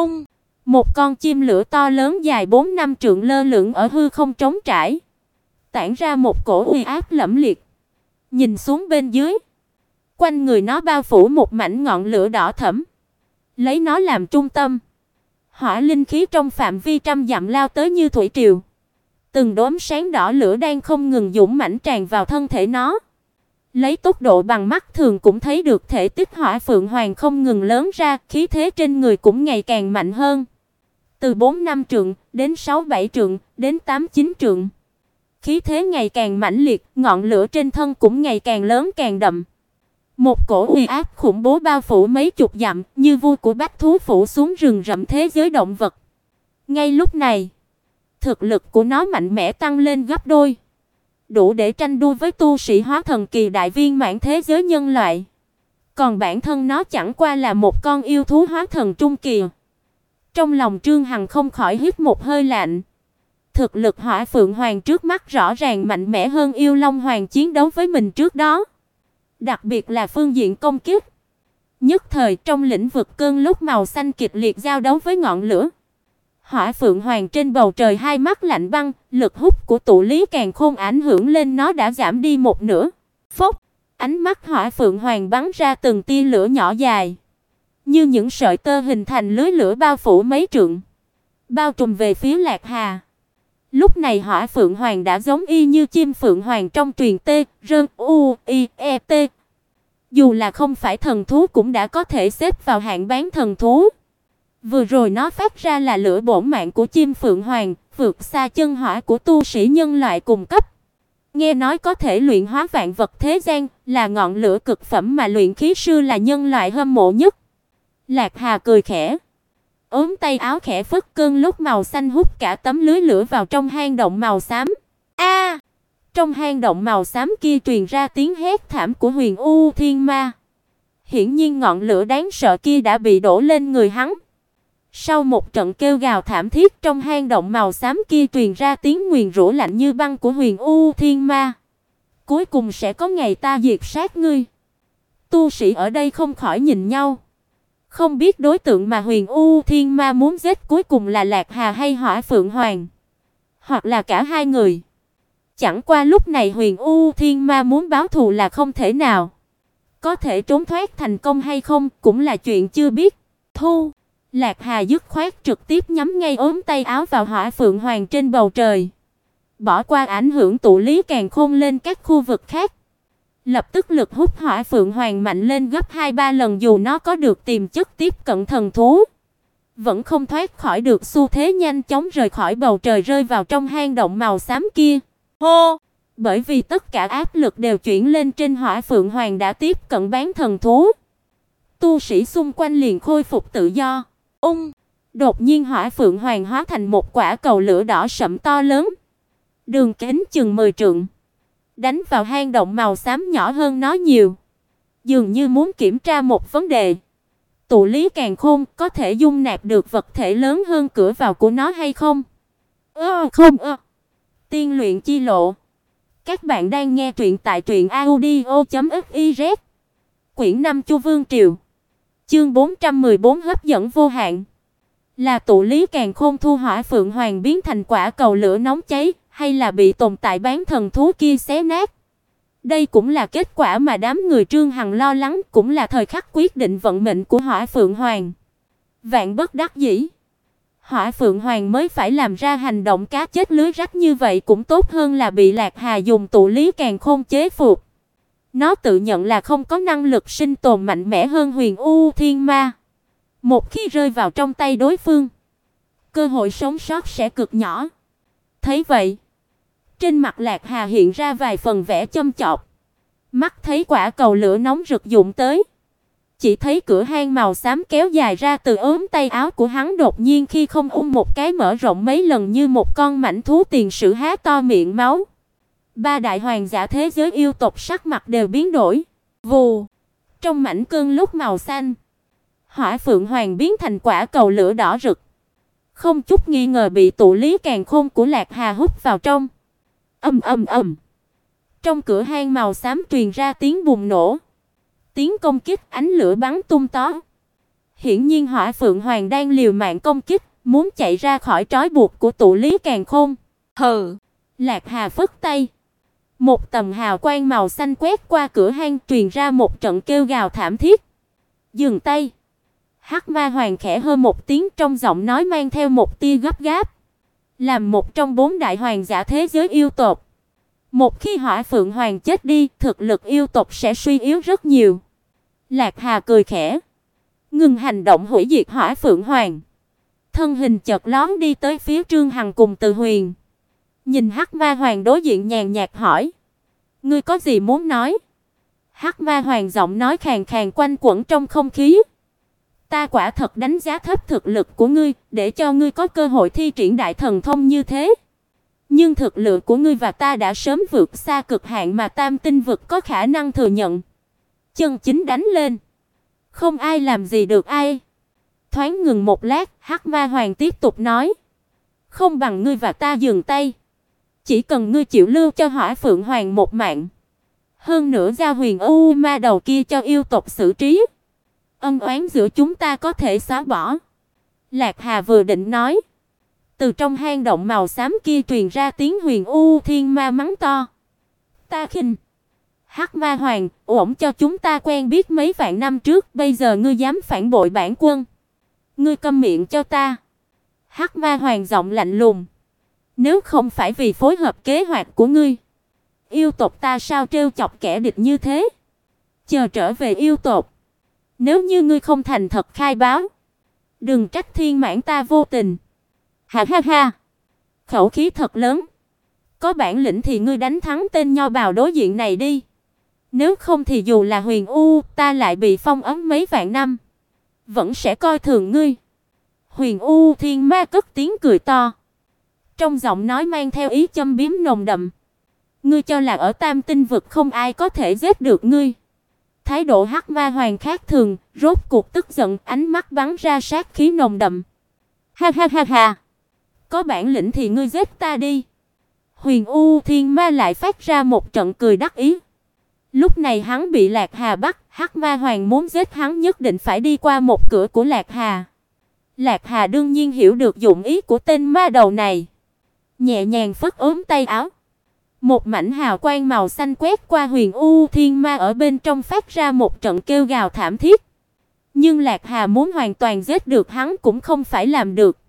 S1: Một con chim lửa to lớn dài 4-5 trượng lơ lửng ở hư không trống trải, tản ra một cổ uy áp lẫm liệt. Nhìn xuống bên dưới, quanh người nó bao phủ một mảnh ngọn lửa đỏ thẫm. Lấy nó làm trung tâm, hỏa linh khí trong phạm vi trăm dặm lao tới như thủy triều. Từng đốm sáng đỏ lửa đang không ngừng dũng mãnh tràn vào thân thể nó. Lấy tốc độ bằng mắt thường cũng thấy được thể tích Hỏa Phượng Hoàng không ngừng lớn ra, khí thế trên người cũng ngày càng mạnh hơn. Từ 4-5 trượng, đến 6-7 trượng, đến 8-9 trượng. Khí thế ngày càng mãnh liệt, ngọn lửa trên thân cũng ngày càng lớn càng đậm. Một cổ uy áp khủng bố bao phủ mấy chục dặm, như vu của bách thú phủ xuống rừng rậm thế giới động vật. Ngay lúc này, thực lực của nó mạnh mẽ tăng lên gấp đôi, đủ để tranh đua với tu sĩ hóa thần kỳ đại viên mãn thế giới nhân loại. Còn bản thân nó chẳng qua là một con yêu thú hóa thần trung kỳ. Trong lòng Trương Hằng không khỏi hít một hơi lạnh. Thực lực Hỏa Phượng Hoàng trước mắt rõ ràng mạnh mẽ hơn Yêu Long Hoàng chiến đấu với mình trước đó. Đặc biệt là phương diện công kích. Nhất thời trong lĩnh vực cơn lốc màu xanh kịch liệt giao đấu với ngọn lửa. Hỏa Phượng Hoàng trên bầu trời hai mắt lạnh băng, lực hút của Tụ Lý Càn Khôn ảnh hưởng lên nó đã giảm đi một nửa. Phốc, ánh mắt Hỏa Phượng Hoàng bắn ra từng tia lửa nhỏ dài, như những sợi tơ hình thành lưới lửa bao phủ mấy trượng, bao trùm về phía Lạc Hà. Lúc này Hỏa Phượng Hoàng đã giống y như chim phượng hoàng trong truyền T. Dù là không phải thần thú cũng đã có thể xếp vào hạng bán thần thú. Vừa rồi nó phát ra là lửa bổn mạng của chim phượng hoàng, vượt xa chân hỏa của tu sĩ nhân loại cùng cấp. Nghe nói có thể luyện hóa vạn vật thế gian, là ngọn lửa cực phẩm mà luyện khí sư là nhân loại hâm mộ nhất. Lạc Hà cười khẽ, ốm tay áo khẽ phất, cơn lốc màu xanh hút cả tấm lưới lửa vào trong hang động màu xám. A! Trong hang động màu xám kia truyền ra tiếng hét thảm của Huyền U Thiên Ma. Hiển nhiên ngọn lửa đáng sợ kia đã bị đổ lên người hắn. Sau một trận kêu gào thảm thiết, trong hang động màu xám kia truyền ra tiếng nguyền rủa lạnh như băng của Huyền U Thiên Ma. Cuối cùng sẽ có ngày ta diệt sát ngươi. Tu sĩ ở đây không khỏi nhìn nhau. Không biết đối tượng mà Huyền U Thiên Ma muốn giết cuối cùng là Lạc Hà hay Hỏa Phượng Hoàng, hoặc là cả hai người. Chẳng qua lúc này Huyền U Thiên Ma muốn báo thù là không thể nào. Có thể trốn thoát thành công hay không cũng là chuyện chưa biết. Thu, Lạc Hà dứt khoát trực tiếp nhắm ngay ốm tay áo vào Hỏa Phượng Hoàng trên bầu trời. Bỏ qua ảnh hưởng tụ lý càn khôn lên các khu vực khác. Lập tức lực hút Hỏa Phượng Hoàng mạnh lên gấp 2-3 lần, dù nó có được tiềm chất tiếp cận thần thú, vẫn không thoát khỏi được xu thế nhanh chóng rời khỏi bầu trời rơi vào trong hang động màu xám kia. Hô! Bởi vì tất cả áp lực đều chuyển lên trên Hỏa Phượng Hoàng đã tiếp cận bán thần thú. Tu sĩ xung quanh liền khôi phục tự do. Đột nhiên Hỏa Phượng Hoàng hóa thành một quả cầu lửa đỏ sẫm to lớn, đường kính chừng 10 trượng, đánh vào hang động màu xám nhỏ hơn nó nhiều, dường như muốn kiểm tra một vấn đề. Tụ lý càn khôn có thể dung nạp được vật thể lớn hơn cửa vào của nó hay không? Tiên luyện chi lộ. Các bạn đang nghe truyện tại truyệnaudio.fiz. Quyển 5 Chu Vương Triều. Chương 414 hấp dẫn vô hạn. Là tụ lý càn khôn thu Hỏa Phượng Hoàng biến thành quả cầu lửa nóng cháy, hay là bị tồn tại bán thần thú kia xé nát? Đây cũng là kết quả mà đám người Trương Hằng lo lắng, cũng là thời khắc quyết định vận mệnh của Hỏa Phượng Hoàng. Vạn bất đắc dĩ, Hỏa Phượng Hoàng mới phải làm ra hành động cá chết lưới rách như vậy, cũng tốt hơn là bị Lạc Hà dùng tụ lý càn khôn chế phục. Nó tự nhận là không có năng lực sinh tồn mạnh mẽ hơn Huyền U Thiên Ma. Một khi rơi vào trong tay đối phương, cơ hội sống sót sẽ cực nhỏ. Thấy vậy, trên mặt Lạc Hà hiện ra vài phần vẻ châm chọc. Mắt thấy quả cầu lửa nóng rực dụng tới, chỉ thấy cửa hang màu xám kéo dài ra từ ốm tay áo của hắn, đột nhiên khi không một cái mở rộng mấy lần như một con mãnh thú tiền sử há to miệng máu. Ba đại hoàng giả thế giới yêu tộc sắc mặt đều biến đổi. Vù, trong mảnh cơn lốc màu xanh, Hỏa Phượng Hoàng biến thành quả cầu lửa đỏ rực, không chút nghi ngờ bị tụ lý càn khôn của Lạc Hà hút vào trong. Trong cửa hang màu xám truyền ra tiếng bùng nổ, tiếng công kích, ánh lửa bắn tung tóe. Hiển nhiên Hỏa Phượng Hoàng đang liều mạng công kích, muốn chạy ra khỏi trói buộc của tụ lý càn khôn. Hừ, Lạc Hà phất tay, một tầm hào quang màu xanh quét qua cửa hang, truyền ra một trận kêu gào thảm thiết. Dừng tay. Hắc Ma Hoàng khẽ hơ một tiếng, trong giọng nói mang theo một tia gấp gáp. Làm một trong 4 đại hoàng giả thế giới yêu tộc, một khi Hỏa Phượng Hoàng chết đi, thực lực yêu tộc sẽ suy yếu rất nhiều. Lạc Hà cười khẽ, ngừng hành động hủy diệt Hỏa Phượng Hoàng, thân hình chợt lóe đi tới phía Trương Hằng cùng Từ Huyền. Nhìn Hắc Ma Hoàng đối diện nhàn nhạt hỏi: "Ngươi có gì muốn nói?" Hắc Ma Hoàng giọng nói khàn khàn quanh quẩn trong không khí: "Ta quả thật đánh giá thấp thực lực của ngươi, để cho ngươi có cơ hội thi triển đại thần thông như thế. Nhưng thực lực của ngươi và ta đã sớm vượt xa cực hạn mà Tam Tinh vực có khả năng thừa nhận. Chân chính đánh lên, không ai làm gì được ai." Thoáng ngừng một lát, Hắc Ma Hoàng tiếp tục nói: "Không bằng ngươi và ta dừng tay. Chỉ cần ngươi chịu lưu cho Hỏa Phượng Hoàng một mạng, hơn nữa giao Huyền U Ma đầu kia cho yêu tộc xử trí, ân oán giữa chúng ta có thể xóa bỏ." Lạc Hà vừa định nói, từ trong hang động màu xám kia truyền ra tiếng Huyền U Thiên Ma mắng to: "Ta khinh Hắc Ma Hoàng, ổn cho chúng ta quen biết mấy vạn năm trước, bây giờ ngươi dám phản bội bản quân. Ngươi câm miệng cho ta." Hắc Ma Hoàng giọng lạnh lùng: "Nếu không phải vì phối hợp kế hoạch của ngươi, yêu tộc ta sao trêu chọc kẻ địch như thế? Chờ trở về yêu tộc, nếu như ngươi không thành thật khai báo, đừng trách Thiên Mãn ta vô tình." Ha ha ha, khẩu khí thật lớn. Có bản lĩnh thì ngươi đánh thắng tên nho bào đối diện này đi. Nếu không thì dù là Huyền U, ta lại bị phong ấn mấy vạn năm, vẫn sẽ coi thường ngươi. Huyền U Thiên Ma cất tiếng cười to, trong giọng nói mang theo ý châm biếm nồng đậm. Ngươi cho là ở Tam Tinh vực không ai có thể giết được ngươi? Thái độ Hắc Ma Hoàng khác thường, rốt cuộc tức giận, ánh mắt bắn ra sát khí nồng đậm. Ha ha ha ha, có bản lĩnh thì ngươi giết ta đi. Huyền U Thiên Ma lại phát ra một trận cười đắc ý. Lúc này hắn bị Lạc Hà bắt, Hắc Ma Hoàng muốn giết hắn nhất định phải đi qua một cửa của Lạc Hà. Lạc Hà đương nhiên hiểu được dụng ý của tên ma đầu này, nhẹ nhàng phất ốm tay áo. Một mảnh hào quang màu xanh quét qua Huyền U Thiên Ma, ở bên trong phát ra một trận kêu gào thảm thiết. Nhưng Lạc Hà muốn hoàn toàn giết được hắn cũng không phải làm được.